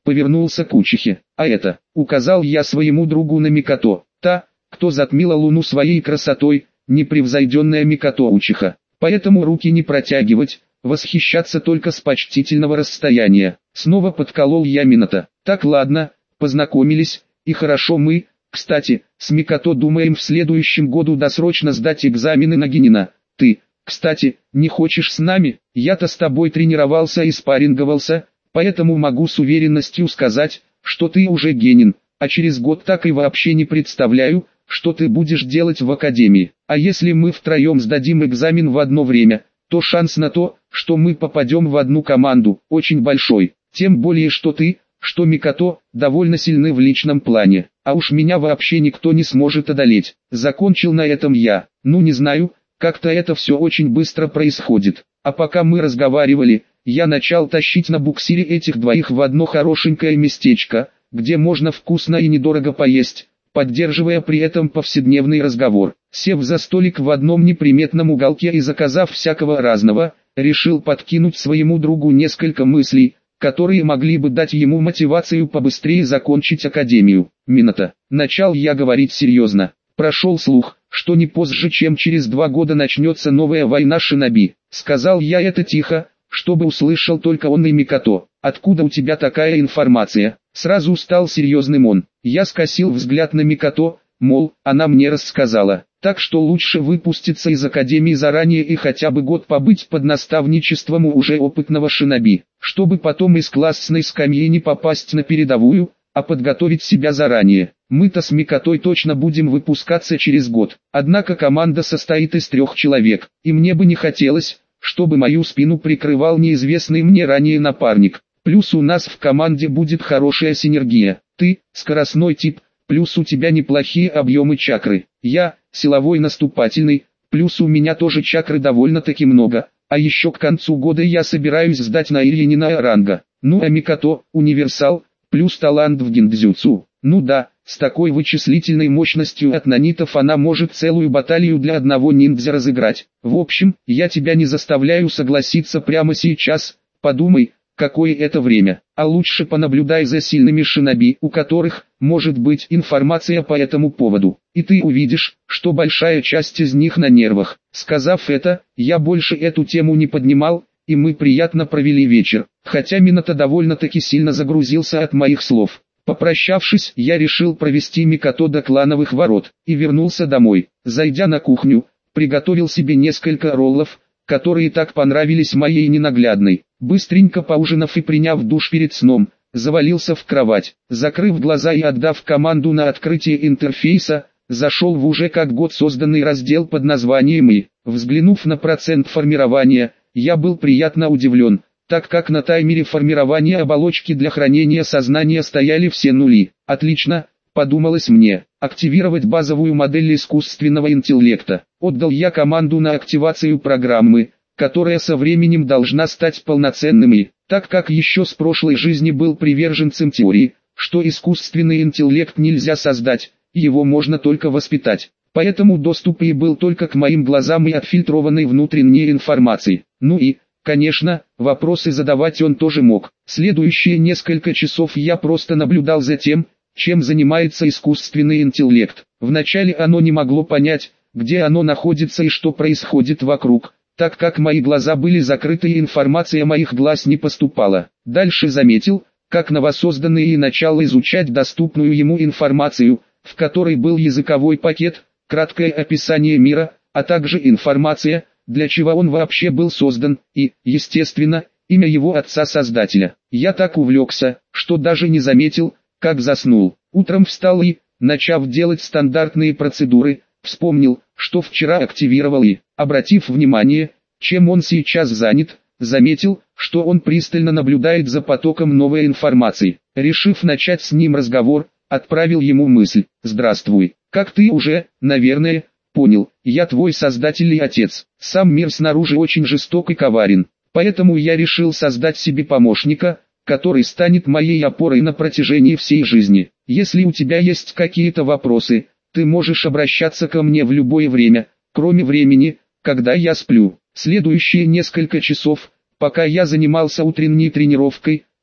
повернулся к Учихе. А это, указал я своему другу на Микото, та, кто затмила луну своей красотой, непревзойденная Микото Учиха. Поэтому руки не протягивать, восхищаться только с почтительного расстояния. Снова подколол я Минато. Так ладно, познакомились, и хорошо мы, кстати, с Микото думаем в следующем году досрочно сдать экзамены на генина. Ты, кстати, не хочешь с нами? Я-то с тобой тренировался и спарринговался, поэтому могу с уверенностью сказать, что ты уже генин, а через год так и вообще не представляю, что ты будешь делать в академии. А если мы втроем сдадим экзамен в одно время, то шанс на то, что мы попадем в одну команду, очень большой. Тем более что ты, что Микото, довольно сильны в личном плане, а уж меня вообще никто не сможет одолеть. Закончил на этом я. Ну не знаю, как-то это все очень быстро происходит. А пока мы разговаривали, я начал тащить на буксире этих двоих в одно хорошенькое местечко, где можно вкусно и недорого поесть, поддерживая при этом повседневный разговор. Сев за столик в одном неприметном уголке и заказав всякого разного, решил подкинуть своему другу несколько мыслей, которые могли бы дать ему мотивацию побыстрее закончить академию. Минато. Начал я говорить серьезно. Прошел слух, что не позже, чем через два года начнется новая война шиноби. Сказал я это тихо, чтобы услышал только он и Микото. Откуда у тебя такая информация? Сразу стал серьезным он. Я скосил взгляд на Микото, мол, она мне рассказала. Так что лучше выпуститься из академии заранее и хотя бы год побыть под наставничеством у уже опытного шиноби, чтобы потом из классной скамьи не попасть на передовую, а подготовить себя заранее. Мы-то с Микотой точно будем выпускаться через год. Однако команда состоит из трех человек, и мне бы не хотелось, чтобы мою спину прикрывал неизвестный мне ранее напарник. Плюс у нас в команде будет хорошая синергия. Ты – скоростной тип, плюс у тебя неплохие объемы чакры. Я – силовой наступательный, плюс у меня тоже чакры довольно-таки много. А еще к концу года я собираюсь сдать на Ирьянина ранга. Ну а Микото – универсал, плюс талант в гиндзюцу. Ну да, с такой вычислительной мощностью от нанитов она может целую баталию для одного ниндзя разыграть. В общем, я тебя не заставляю согласиться прямо сейчас, подумай, какое это время, а лучше понаблюдай за сильными шиноби, у которых, может быть, информация по этому поводу, и ты увидишь, что большая часть из них на нервах. Сказав это, я больше эту тему не поднимал, и мы приятно провели вечер, хотя Минато довольно-таки сильно загрузился от моих слов. Попрощавшись, я решил провести Микото до клановых ворот, и вернулся домой. Зайдя на кухню, приготовил себе несколько роллов, которые так понравились моей ненаглядной. Быстренько поужинав и приняв душ перед сном, завалился в кровать. Закрыв глаза и отдав команду на открытие интерфейса, зашел в уже как год созданный раздел под названием «И». Взглянув на процент формирования, я был приятно удивлен, так как на таймере формирования оболочки для хранения сознания стояли все нули. Отлично, подумалось мне, активировать базовую модель искусственного интеллекта. Отдал я команду на активацию программы, которая со временем должна стать полноценным и, так как еще с прошлой жизни был приверженцем теории, что искусственный интеллект нельзя создать, его можно только воспитать. Поэтому доступ и был только к моим глазам и отфильтрованной внутренней информации. Ну и, конечно, вопросы задавать он тоже мог. Следующие несколько часов я просто наблюдал за тем, чем занимается искусственный интеллект. Вначале оно не могло понять, где оно находится и что происходит вокруг, так как мои глаза были закрыты и информация моих глаз не поступала. Дальше заметил, как новосозданный и начал изучать доступную ему информацию, в которой был языковой пакет, краткое описание мира, а также информация, для чего он вообще был создан, и, естественно, имя его отца-создателя. Я так увлекся, что даже не заметил, как заснул. Утром встал и, начав делать стандартные процедуры, вспомнил, что вчера активировал и, обратив внимание, чем он сейчас занят, заметил, что он пристально наблюдает за потоком новой информации. Решив начать с ним разговор, отправил ему мысль: «Здравствуй, как ты уже, наверное, понял, я твой создатель и отец. Сам мир снаружи очень жесток и коварен, поэтому я решил создать себе помощника, который станет моей опорой на протяжении всей жизни. Если у тебя есть какие-то вопросы, ты можешь обращаться ко мне в любое время, кроме времени, когда я сплю». Следующие несколько часов, пока я занимался утренней тренировкой,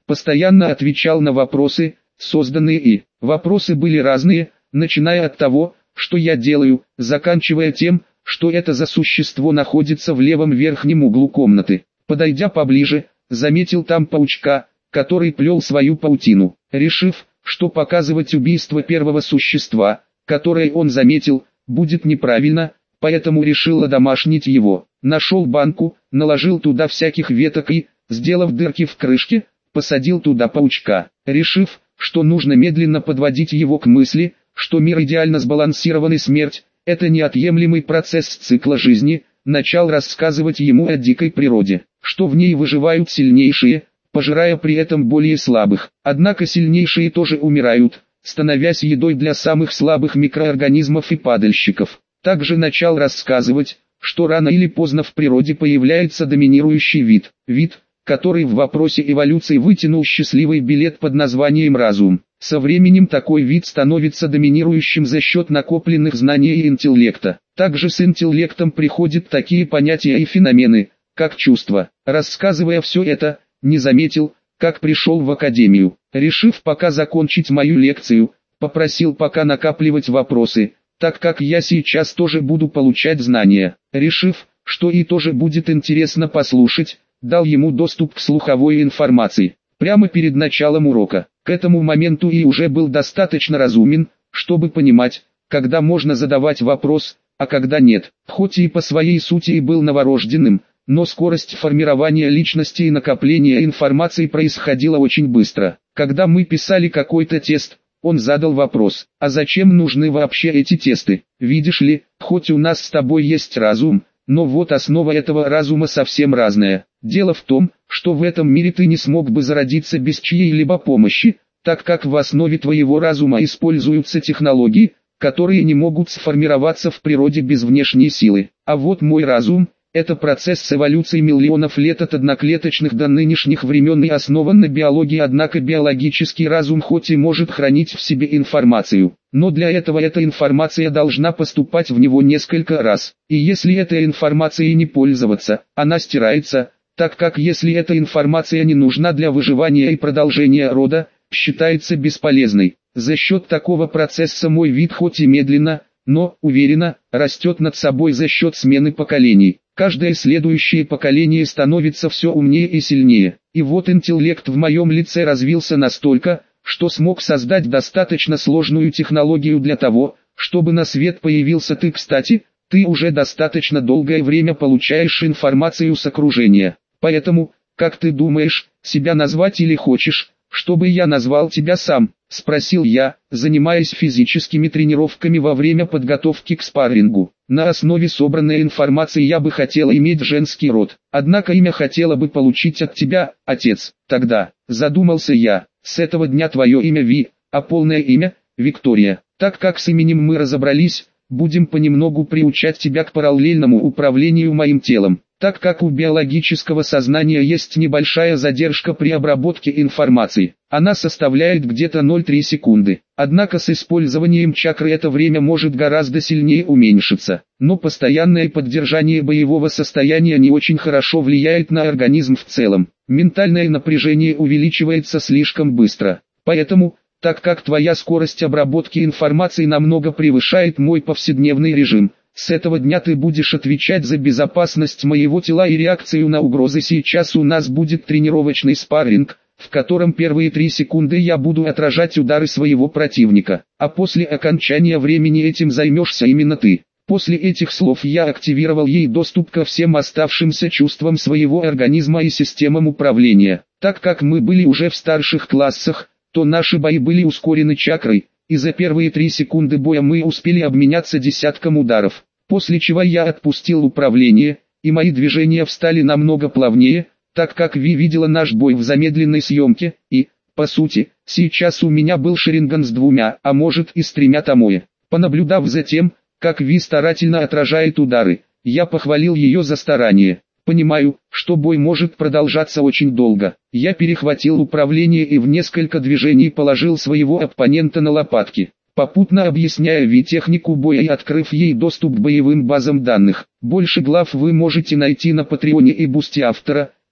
постоянно отвечал на вопросы, созданные и. Вопросы были разные, начиная от того, что я делаю, заканчивая тем, что это за существо находится в левом верхнем углу комнаты. Подойдя поближе, заметил там паучка, который плел свою паутину. Решив, что показывать убийство первого существа, которое он заметил, будет неправильно, поэтому решил одомашнить его. Нашел банку, наложил туда всяких веток и, сделав дырки в крышке, посадил туда паучка. Решив, что нужно медленно подводить его к мысли, что мир идеально сбалансирован и смерть – это неотъемлемый процесс цикла жизни, начал рассказывать ему о дикой природе, что в ней выживают сильнейшие, пожирая при этом более слабых. Однако сильнейшие тоже умирают, становясь едой для самых слабых микроорганизмов и падальщиков. Также начал рассказывать, что рано или поздно в природе появляется доминирующий вид, вид, который в вопросе эволюции вытянул счастливый билет под названием разум. Со временем такой вид становится доминирующим за счет накопленных знаний и интеллекта. Также с интеллектом приходят такие понятия и феномены, как чувства. Рассказывая все это, не заметил, как пришел в академию. Решив пока закончить мою лекцию, попросил пока накапливать вопросы, так как я сейчас тоже буду получать знания. Решив, что и тоже будет интересно послушать, дал ему доступ к слуховой информации. Прямо перед началом урока. К этому моменту и уже был достаточно разумен, чтобы понимать, когда можно задавать вопрос, а когда нет. Хоть и по своей сути и был новорожденным, но скорость формирования личности и накопления информации происходила очень быстро. Когда мы писали какой-то тест, он задал вопрос: а зачем нужны вообще эти тесты? Видишь ли, хоть у нас с тобой есть разум, но вот основа этого разума совсем разная. Дело в том, что в этом мире ты не смог бы зародиться без чьей-либо помощи, так как в основе твоего разума используются технологии, которые не могут сформироваться в природе без внешней силы. А вот мой разум – это процесс с эволюцией миллионов лет от одноклеточных до нынешних времен и основан на биологии, однако биологический разум хоть и может хранить в себе информацию, но для этого эта информация должна поступать в него несколько раз, и если этой информацией не пользоваться, она стирается, так как если эта информация не нужна для выживания и продолжения рода, считается бесполезной. За счет такого процесса мой вид хоть и медленно, но, уверенно, растет над собой за счет смены поколений. Каждое следующее поколение становится все умнее и сильнее. И вот интеллект в моем лице развился настолько, что смог создать достаточно сложную технологию для того, чтобы на свет появился ты. Кстати, ты уже достаточно долгое время получаешь информацию с окружения. Поэтому, как ты думаешь, себя назвать или хочешь, чтобы я назвал тебя сам? Спросил я, занимаясь физическими тренировками во время подготовки к спаррингу. На основе собранной информации я бы хотела иметь женский род, однако имя хотела бы получить от тебя, отец. Тогда, задумался я, с этого дня твое имя Ви, а полное имя – Виктория. Так как с именем мы разобрались, будем понемногу приучать тебя к параллельному управлению моим телом. Так как у биологического сознания есть небольшая задержка при обработке информации, она составляет где-то ноль целых три секунды. Однако с использованием чакры это время может гораздо сильнее уменьшиться. Но постоянное поддержание боевого состояния не очень хорошо влияет на организм в целом. Ментальное напряжение увеличивается слишком быстро. Поэтому, так как твоя скорость обработки информации намного превышает мой повседневный режим, с этого дня ты будешь отвечать за безопасность моего тела и реакцию на угрозы. Сейчас у нас будет тренировочный спарринг, в котором первые три секунды я буду отражать удары своего противника, а после окончания времени этим займешься именно ты. После этих слов я активировал ей доступ ко всем оставшимся чувствам своего организма и системам управления. Так как мы были уже в старших классах, то наши бои были ускорены чакрой, и за первые три секунды боя мы успели обменяться десятком ударов, после чего я отпустил управление, и мои движения встали намного плавнее, так как Ви видела наш бой в замедленной съемке, и, по сути, сейчас у меня был шаринган с двумя, а может и с тремя томоэ. Понаблюдав за тем, как Ви старательно отражает удары, я похвалил ее за старание. Понимаю, что бой может продолжаться очень долго. Я перехватил управление и в несколько движений положил своего оппонента на лопатки, попутно объясняя Ви технику боя и открыв ей доступ к боевым базам данных. Больше глав вы можете найти на Патреоне и Бусти автора.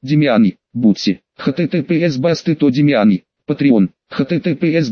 Демиани, Бутси, https басты то Демиани, Patreon, https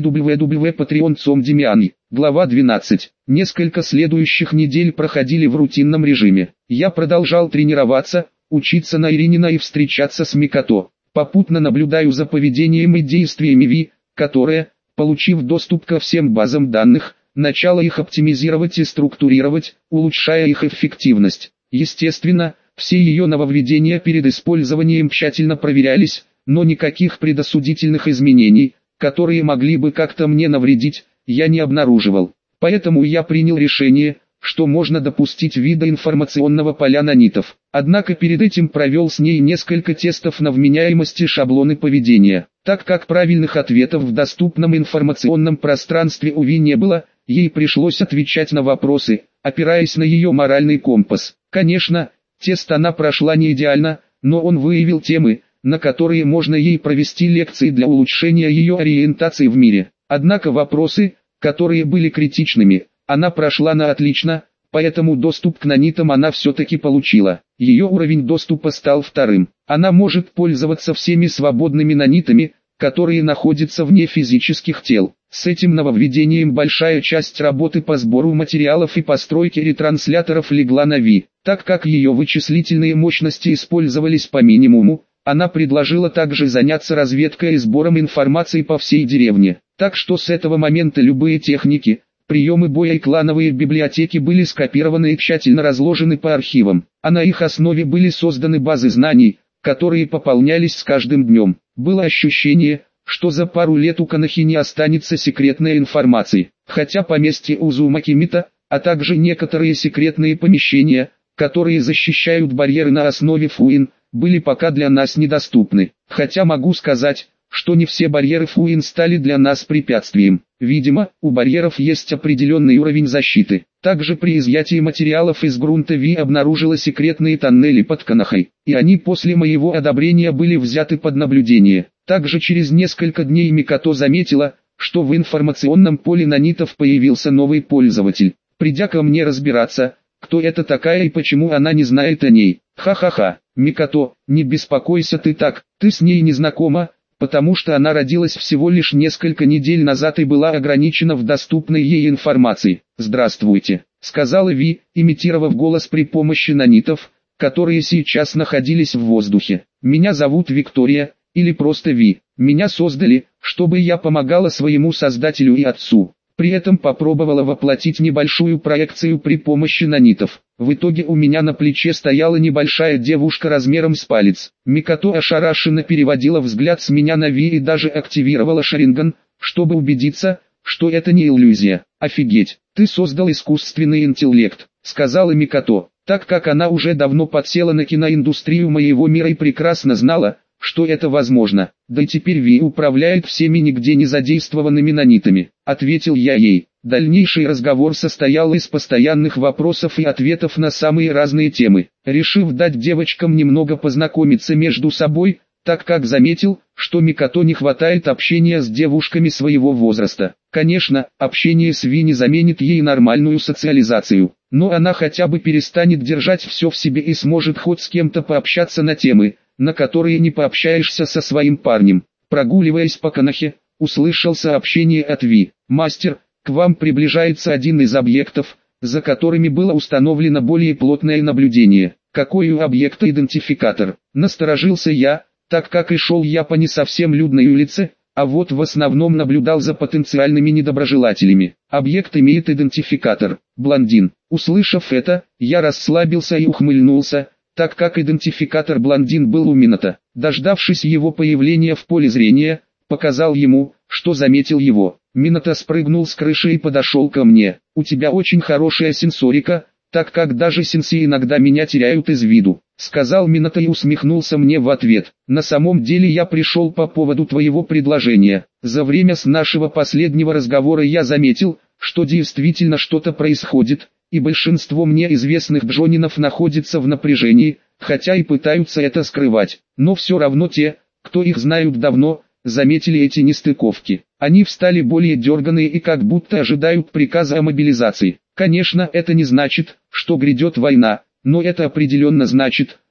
www patreon точка com Демиани. Глава двенадцать. Несколько следующих недель проходили в рутинном режиме. Я продолжал тренироваться, учиться на Иринина и встречаться с Микото. Попутно наблюдаю за поведением и действиями Ви, которая, получив доступ ко всем базам данных, начала их оптимизировать и структурировать, улучшая их эффективность. Естественно, все ее нововведения перед использованием тщательно проверялись, но никаких предосудительных изменений, которые могли бы как-то мне навредить, я не обнаруживал. Поэтому я принял решение, что можно допустить вида информационного поля нанитов. Однако перед этим провел с ней несколько тестов на вменяемость и шаблоны поведения. Так как правильных ответов в доступном информационном пространстве у Ви не было, ей пришлось отвечать на вопросы, опираясь на ее моральный компас. Конечно, тест она прошла не идеально, но он выявил темы, на которые можно ей провести лекции для улучшения ее ориентации в мире. Однако вопросы, которые были критичными, она прошла на отлично, поэтому доступ к нанитам она все-таки получила. Ее уровень доступа стал вторым. Она может пользоваться всеми свободными нанитами, которые находятся вне физических тел. С этим нововведением большая часть работы по сбору материалов и постройке ретрансляторов легла на Ви. Так как ее вычислительные мощности использовались по минимуму, она предложила также заняться разведкой и сбором информации по всей деревне. Так что с этого момента любые техники, приемы боя и клановые библиотеки были скопированы и тщательно разложены по архивам, а на их основе были созданы базы знаний, которые пополнялись с каждым днем. Было ощущение, что за пару лет у Конохи не останется секретной информации, хотя поместье Узумаки Мита, а также некоторые секретные помещения, которые защищают барьеры на основе Фуин, были пока для нас недоступны. Хотя могу сказать, что не все барьеры Фуин стали для нас препятствием. Видимо, у барьеров есть определенный уровень защиты. Также при изъятии материалов из грунта Ви обнаружила секретные тоннели под Конохой, и они после моего одобрения были взяты под наблюдение. Также через несколько дней Микото заметила, что в информационном поле нанитов появился новый пользователь. Придя ко мне разбираться, кто это такая и почему она не знает о ней. Ха-ха-ха, Микото, не беспокойся ты так, ты с ней не знакома, потому что она родилась всего лишь несколько недель назад и была ограничена в доступной ей информации. «Здравствуйте», — сказала Ви, имитировав голос при помощи нанитов, которые сейчас находились в воздухе. «Меня зовут Виктория, или просто Ви. Меня создали, чтобы я помогала своему создателю и отцу. При этом попробовала воплотить небольшую проекцию при помощи нанитов. В итоге у меня на плече стояла небольшая девушка размером с палец. Микото ошарашенно переводила взгляд с меня на Ви и даже активировала Шаринган, чтобы убедиться, что это не иллюзия. «Офигеть, ты создал искусственный интеллект», — сказала Микото, так как она уже давно подсела на киноиндустрию моего мира и прекрасно знала, что это возможно. «Да и теперь Ви управляет всеми нигде не задействованными нанитами», — ответил я ей. Дальнейший разговор состоял из постоянных вопросов и ответов на самые разные темы. Решив дать девочкам немного познакомиться между собой, так как заметил, что Микото не хватает общения с девушками своего возраста. Конечно, общение с Ви не заменит ей нормальную социализацию, но она хотя бы перестанет держать все в себе и сможет хоть с кем-то пообщаться на темы, на которые не пообщаешься со своим парнем. Прогуливаясь по Конохе, услышал сообщение от Ви. «Мастер, к вам приближается один из объектов, за которыми было установлено более плотное наблюдение». «Какой у объекта идентификатор?» Насторожился я, так как и шел я по не совсем людной улице, а вот в основном наблюдал за потенциальными недоброжелателями. «Объект имеет идентификатор. Блондин». Услышав это, я расслабился и ухмыльнулся, так как идентификатор блондин был у Минато. Дождавшись его появления в поле зрения, показал ему, что заметил его. Минато спрыгнул с крыши и подошел ко мне. «У тебя очень хорошая сенсорика, так как даже сенси иногда меня теряют из виду», — сказал Минато и усмехнулся мне в ответ. «На самом деле я пришел по поводу твоего предложения. За время с нашего последнего разговора я заметил, что действительно что-то происходит, и большинство мне известных джонинов находится в напряжении, хотя и пытаются это скрывать. Но все равно те, кто их знают давно, заметили эти нестыковки. Они встали более дерганые и как будто ожидают приказа о мобилизации. Конечно, это не значит, что грядет война, но это определенно значит,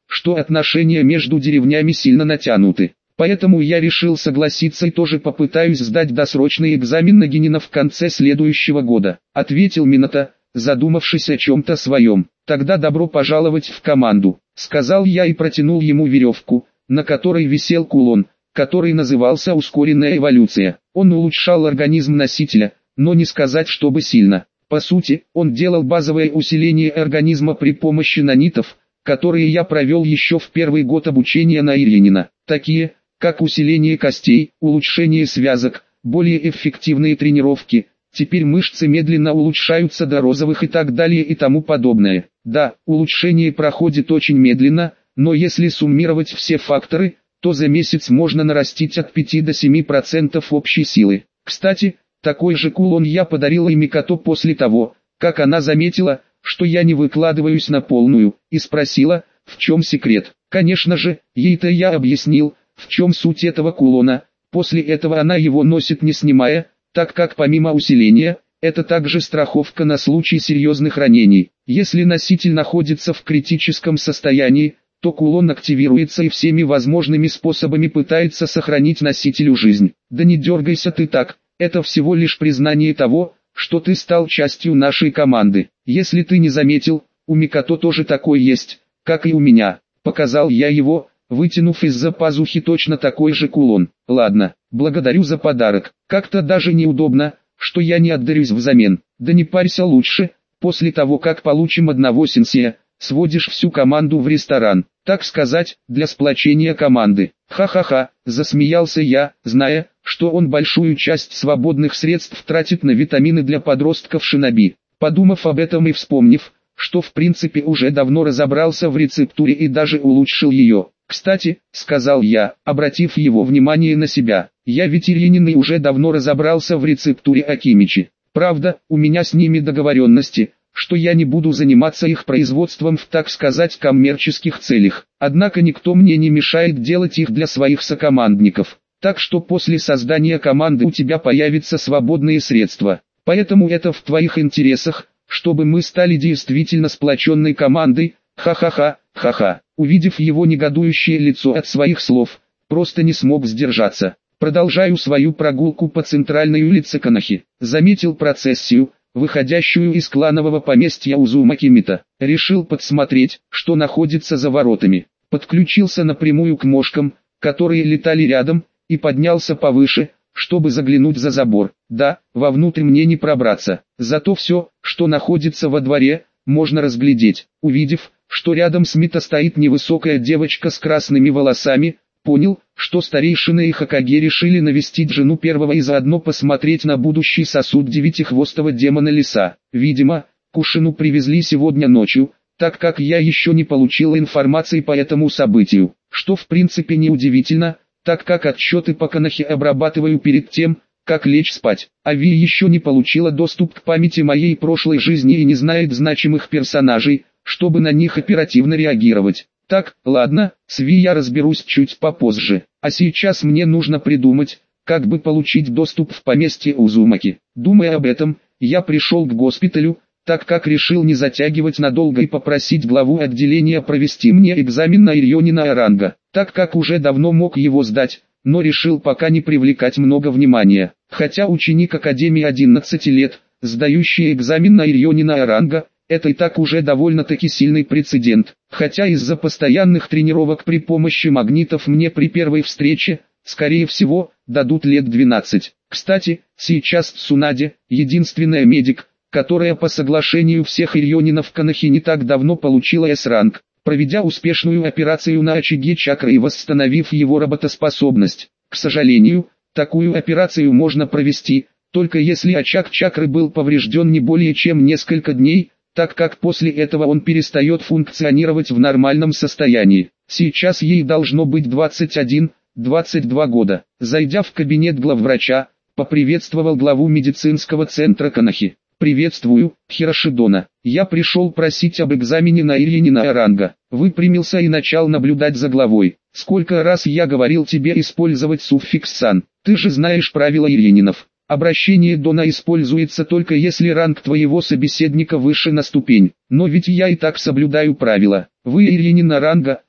что отношения между деревнями сильно натянуты. Поэтому я решил согласиться и тоже попытаюсь сдать досрочный экзамен на Генина в конце следующего года», — ответил Минато, задумавшись о чем-то своем. «Тогда добро пожаловать в команду», — сказал я и протянул ему веревку, на которой висел кулон, который назывался «Ускоренная эволюция». Он улучшал организм носителя, но не сказать, чтобы сильно. По сути, он делал базовое усиление организма при помощи нанитов, которые я провел еще в первый год обучения на Ильинина. Такие, как усиление костей, улучшение связок, более эффективные тренировки. Теперь мышцы медленно улучшаются до розовых и так далее и тому подобное. Да, улучшение проходит очень медленно, но если суммировать все факторы, то за месяц можно нарастить от пяти до семи процентов общей силы. Кстати, такой же кулон я подарила и Микото после того, как она заметила, что я не выкладываюсь на полную, и спросила, в чем секрет. Конечно же, ей-то я объяснил, в чем суть этого кулона. После этого она его носит не снимая, так как помимо усиления, это также страховка на случай серьезных ранений. Если носитель находится в критическом состоянии, то кулон активируется и всеми возможными способами пытается сохранить носителю жизнь. Да не дергайся ты так, это всего лишь признание того, что ты стал частью нашей команды. Если ты не заметил, у Микото тоже такой есть, как и у меня. Показал я его, вытянув из-за пазухи точно такой же кулон. Ладно, благодарю за подарок. Как-то даже неудобно, что я не отдарюсь взамен. Да не парься лучше, после того как получим одного сенсея, сводишь всю команду в ресторан, так сказать, для сплочения команды. Ха-ха-ха, засмеялся я, зная, что он большую часть свободных средств тратит на витамины для подростков шиноби. Подумав об этом и вспомнив, что в принципе уже давно разобрался в рецептуре и даже улучшил ее. «Кстати», — сказал я, обратив его внимание на себя, «я ведь Ильинин и уже давно разобрался в рецептуре Акимичи. Правда, у меня с ними договоренности, что я не буду заниматься их производством в, так сказать, коммерческих целях. Однако никто мне не мешает делать их для своих сокомандников. Так что после создания команды у тебя появятся свободные средства. Поэтому это в твоих интересах, чтобы мы стали действительно сплоченной командой. Ха-ха-ха, ха-ха». Увидев его негодующее лицо от своих слов, просто не смог сдержаться. Продолжаю свою прогулку по центральной улице Канахи. Заметил процессию, выходящую из кланового поместья Узумаки Мито. Решил подсмотреть, что находится за воротами. Подключился напрямую к мошкам, которые летали рядом, и поднялся повыше, чтобы заглянуть за забор. Да, вовнутрь мне не пробраться. Зато все, что находится во дворе, можно разглядеть. Увидев, что рядом с Мито стоит невысокая девочка с красными волосами, понял, что старейшины и Хокаге решили навестить жену первого и заодно посмотреть на будущий сосуд девятихвостого демона леса. Видимо, Кушину привезли сегодня ночью, так как я еще не получил информации по этому событию, что в принципе не удивительно, так как отчеты по Канахе обрабатываю перед тем, как лечь спать. А Ви еще не получила доступ к памяти моей прошлой жизни и не знает значимых персонажей, чтобы на них оперативно реагировать. Так, ладно, с Ви я разберусь чуть попозже. А сейчас мне нужно придумать, как бы получить доступ в поместье Узумаки. Думая об этом, я пришел к госпиталю, так как решил не затягивать надолго и попросить главу отделения провести мне экзамен на Ирьонина ранга, так как уже давно мог его сдать, но решил пока не привлекать много внимания. Хотя ученик Академии одиннадцати лет, сдающий экзамен на Ирьонина ранга, это и так уже довольно-таки сильный прецедент, хотя из-за постоянных тренировок при помощи магнитов мне при первой встрече, скорее всего, дадут лет двенадцать. Кстати, сейчас Цунаде, единственная медик, которая по соглашению всех Ирьонинов Канахи не так давно получила эс-ранг, проведя успешную операцию на очаге чакры и восстановив его работоспособность. К сожалению, такую операцию можно провести, только если очаг чакры был поврежден не более чем несколько дней, так как после этого он перестает функционировать в нормальном состоянии. Сейчас ей должно быть двадцать один — двадцать два года. Зайдя в кабинет главврача, поприветствовал главу медицинского центра Канахи. «Приветствую, Хирошидона. Я пришел просить об экзамене на Ирьонина ранга». Выпрямился и начал наблюдать за главой. «Сколько раз я говорил тебе использовать суффикс «сан». Ты же знаешь правила Ирьонинов. Обращение Дона используется только если ранг твоего собеседника выше на ступень. Но ведь я и так соблюдаю правила. Вы Ирьонина ранга,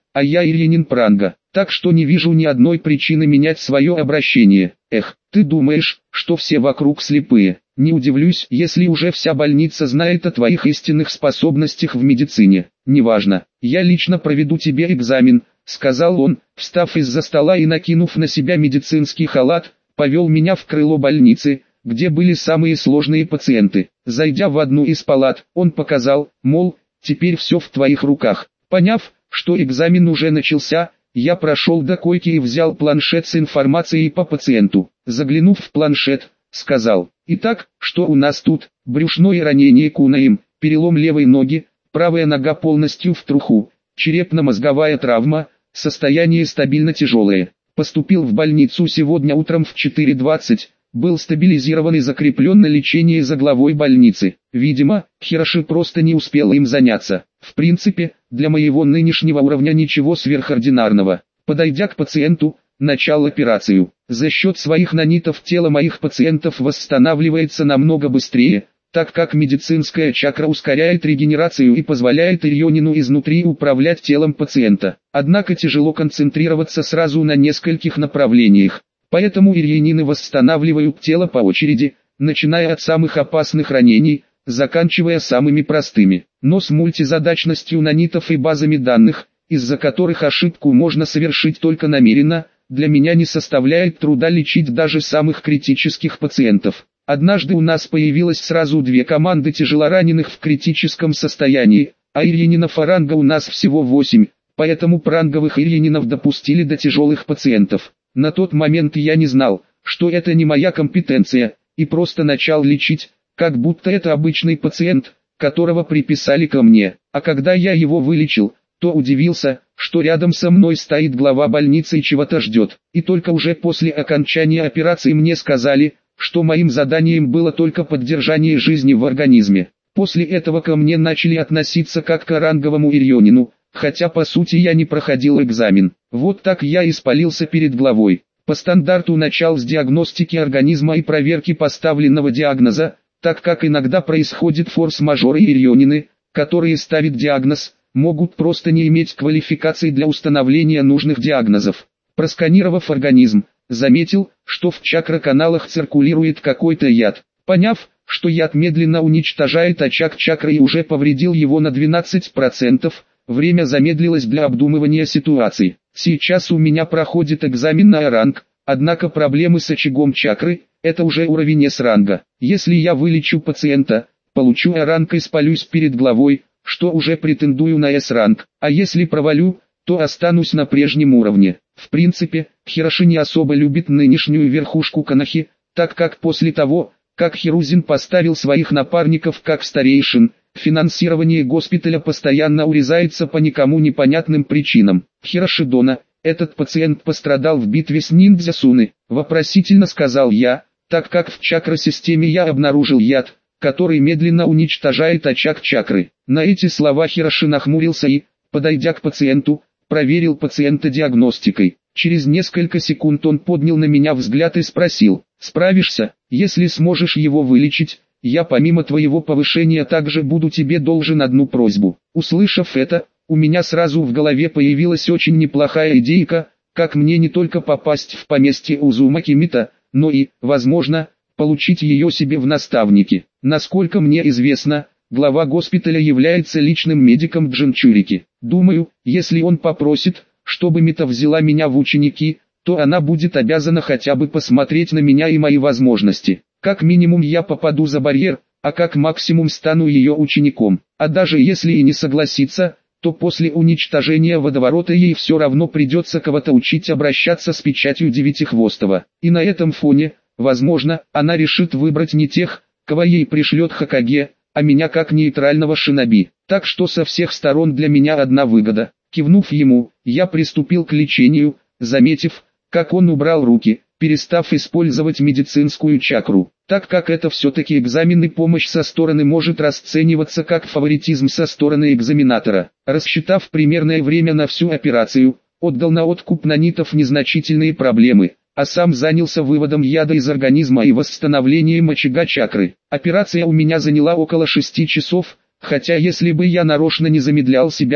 а я Ильинин Пранга, так что не вижу ни одной причины менять свое обращение. Эх, ты думаешь, что все вокруг слепые? Не удивлюсь, если уже вся больница знает о твоих истинных способностях в медицине. Неважно, я лично проведу тебе экзамен, сказал он, встав из-за стола и накинув на себя медицинский халат, повел меня в крыло больницы, где были самые сложные пациенты. Зайдя в одну из палат, он показал, мол, теперь все в твоих руках. Поняв, что экзамен уже начался, я прошел до койки и взял планшет с информацией по пациенту. Заглянув в планшет, сказал: «Итак, что у нас тут? Брюшное ранение кунаем, перелом левой ноги, правая нога полностью в труху, черепно-мозговая травма, состояние стабильно тяжелое. Поступил в больницу сегодня утром в четыре двадцать, был стабилизирован и закреплен на лечении за главой больницы. Видимо, Хироши просто не успел им заняться. В принципе, для моего нынешнего уровня ничего сверхординарного». Подойдя к пациенту, начал операцию. За счет своих нанитов тело моих пациентов восстанавливается намного быстрее, так как медицинская чакра ускоряет регенерацию и позволяет Ирьонину изнутри управлять телом пациента. Однако тяжело концентрироваться сразу на нескольких направлениях. Поэтому ирьянины восстанавливают тело по очереди, начиная от самых опасных ранений, заканчивая самыми простыми. Но с мультизадачностью нанитов и базами данных, из-за которых ошибку можно совершить только намеренно, для меня не составляет труда лечить даже самых критических пациентов. Однажды у нас появилось сразу две команды тяжелораненых в критическом состоянии, а ирьянинов Оранга у нас всего восемь, поэтому пранговых ирьянинов допустили до тяжелых пациентов. На тот момент я не знал, что это не моя компетенция, и просто начал лечить, как будто это обычный пациент, которого приписали ко мне. А когда я его вылечил, то удивился, что рядом со мной стоит глава больницы и чего-то ждет. И только уже после окончания операции мне сказали, что моим заданием было только поддержание жизни в организме. После этого ко мне начали относиться как к оранговому ирьонину, хотя по сути я не проходил экзамен. Вот так я и спалился перед главой. По стандарту начал с диагностики организма и проверки поставленного диагноза, так как иногда происходит форс-мажоры и ирьонины, которые ставят диагноз, могут просто не иметь квалификации для установления нужных диагнозов. Просканировав организм, заметил, что в чакроканалах циркулирует какой-то яд. Поняв, что яд медленно уничтожает очаг чакры и уже повредил его на двенадцать процентов, время замедлилось для обдумывания ситуации. Сейчас у меня проходит экзамен на ранг, однако проблемы с очагом чакры – это уже уровень С-ранга. Если я вылечу пациента, получу А-ранг и спалюсь перед главой, что уже претендую на С-ранг, а если провалю, то останусь на прежнем уровне. В принципе, Хироши не особо любит нынешнюю верхушку Конохи, так как после того, как Хирузин поставил своих напарников как старейшин, финансирование госпиталя постоянно урезается по никому непонятным причинам. Хирошидона, этот пациент пострадал в битве с ниндзя Суны, вопросительно сказал я, так как в чакросистеме я обнаружил яд, который медленно уничтожает очаг чакры. На эти слова Хироши нахмурился и, подойдя к пациенту, проверил пациента диагностикой. Через несколько секунд он поднял на меня взгляд и спросил: «Справишься? Если сможешь его вылечить, я помимо твоего повышения также буду тебе должен одну просьбу». Услышав это, у меня сразу в голове появилась очень неплохая идейка, как мне не только попасть в поместье Узумаки Мита, но и, возможно, получить ее себе в наставники. Насколько мне известно, глава госпиталя является личным медиком Джинчурики. Думаю, если он попросит, чтобы Мита взяла меня в ученики, то она будет обязана хотя бы посмотреть на меня и мои возможности. Как минимум я попаду за барьер, а как максимум стану ее учеником. А даже если и не согласится, то после уничтожения водоворота ей все равно придется кого-то учить обращаться с печатью Девятихвостого. И на этом фоне, возможно, она решит выбрать не тех, кого ей пришлет Хокаге, а меня как нейтрального шиноби. Так что со всех сторон для меня одна выгода. Кивнув ему, я приступил к лечению, заметив, как он убрал руки, перестав использовать медицинскую чакру. Так как это все-таки экзамен и помощь со стороны может расцениваться как фаворитизм со стороны экзаменатора. Рассчитав примерное время на всю операцию, отдал на откуп нанитов незначительные проблемы, а сам занялся выводом яда из организма и восстановлением очага чакры. Операция у меня заняла около шести часов, хотя если бы я нарочно не замедлял себя,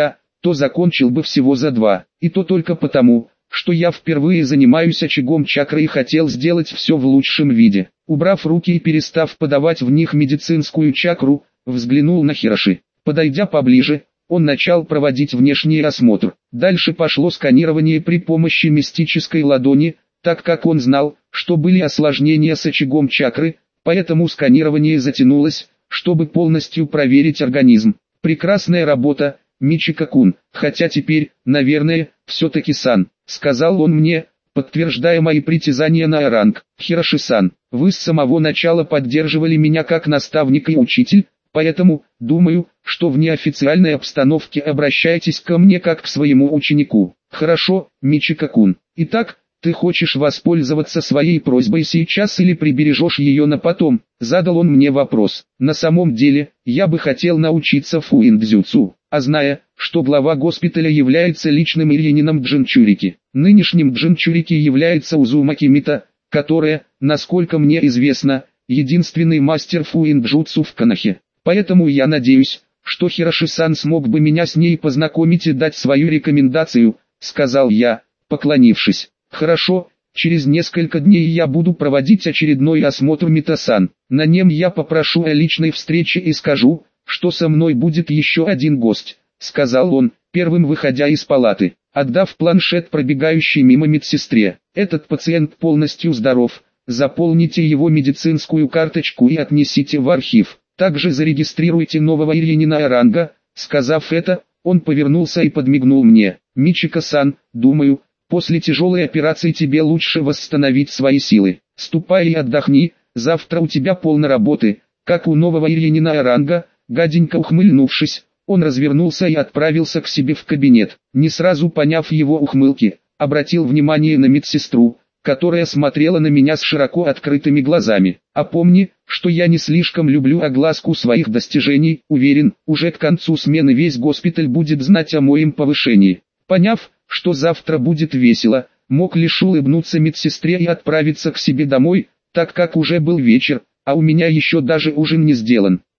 то закончил бы всего за два, и то только потому, что я впервые занимаюсь очагом чакры и хотел сделать все в лучшем виде. Убрав руки и перестав подавать в них медицинскую чакру, взглянул на Хироши. Подойдя поближе, он начал проводить внешний осмотр. Дальше пошло сканирование при помощи мистической ладони, так как он знал, что были осложнения с очагом чакры, поэтому сканирование затянулось, чтобы полностью проверить организм. Прекрасная работа, Мичико-кун, хотя теперь, наверное, все-таки сан, сказал он мне, подтверждая мои притязания на ранг. Хироши-сан, вы с самого начала поддерживали меня как наставник и учитель, поэтому, думаю, что в неофициальной обстановке обращайтесь ко мне как к своему ученику. Хорошо, Мичико-кун. Итак, ты хочешь воспользоваться своей просьбой сейчас или прибережешь ее на потом? Задал он мне вопрос. На самом деле, я бы хотел научиться фуин-дзюцу, а зная, что глава госпиталя является личным ирьянином Джинчурики. Нынешним Джинчурики является Узумаки Мита, которая, насколько мне известно, единственный мастер фуин-джутсу в Канахе. Поэтому я надеюсь, что Хироши-сан смог бы меня с ней познакомить и дать свою рекомендацию, сказал я, поклонившись. Хорошо, через несколько дней я буду проводить очередной осмотр Мита-сан. На нем я попрошу о личной встрече и скажу, что со мной будет еще один гость, сказал он, первым выходя из палаты. Отдав планшет пробегающей мимо медсестре, этот пациент полностью здоров, заполните его медицинскую карточку и отнесите в архив. Также зарегистрируйте нового ирьянина ранга. Сказав это, он повернулся и подмигнул мне. Мичико-сан, думаю, после тяжелой операции тебе лучше восстановить свои силы. Ступай и отдохни, завтра у тебя полно работы, как у нового ирьянина ранга. Гаденько ухмыльнувшись, он развернулся и отправился к себе в кабинет. Не сразу поняв его ухмылки, обратил внимание на медсестру, которая смотрела на меня с широко открытыми глазами. А помни, что я не слишком люблю огласку своих достижений, уверен, уже к концу смены весь госпиталь будет знать о моем повышении. Поняв, что завтра будет весело, мог лишь улыбнуться медсестре и отправиться к себе домой, так как уже был вечер, а у меня еще даже ужин не сделан.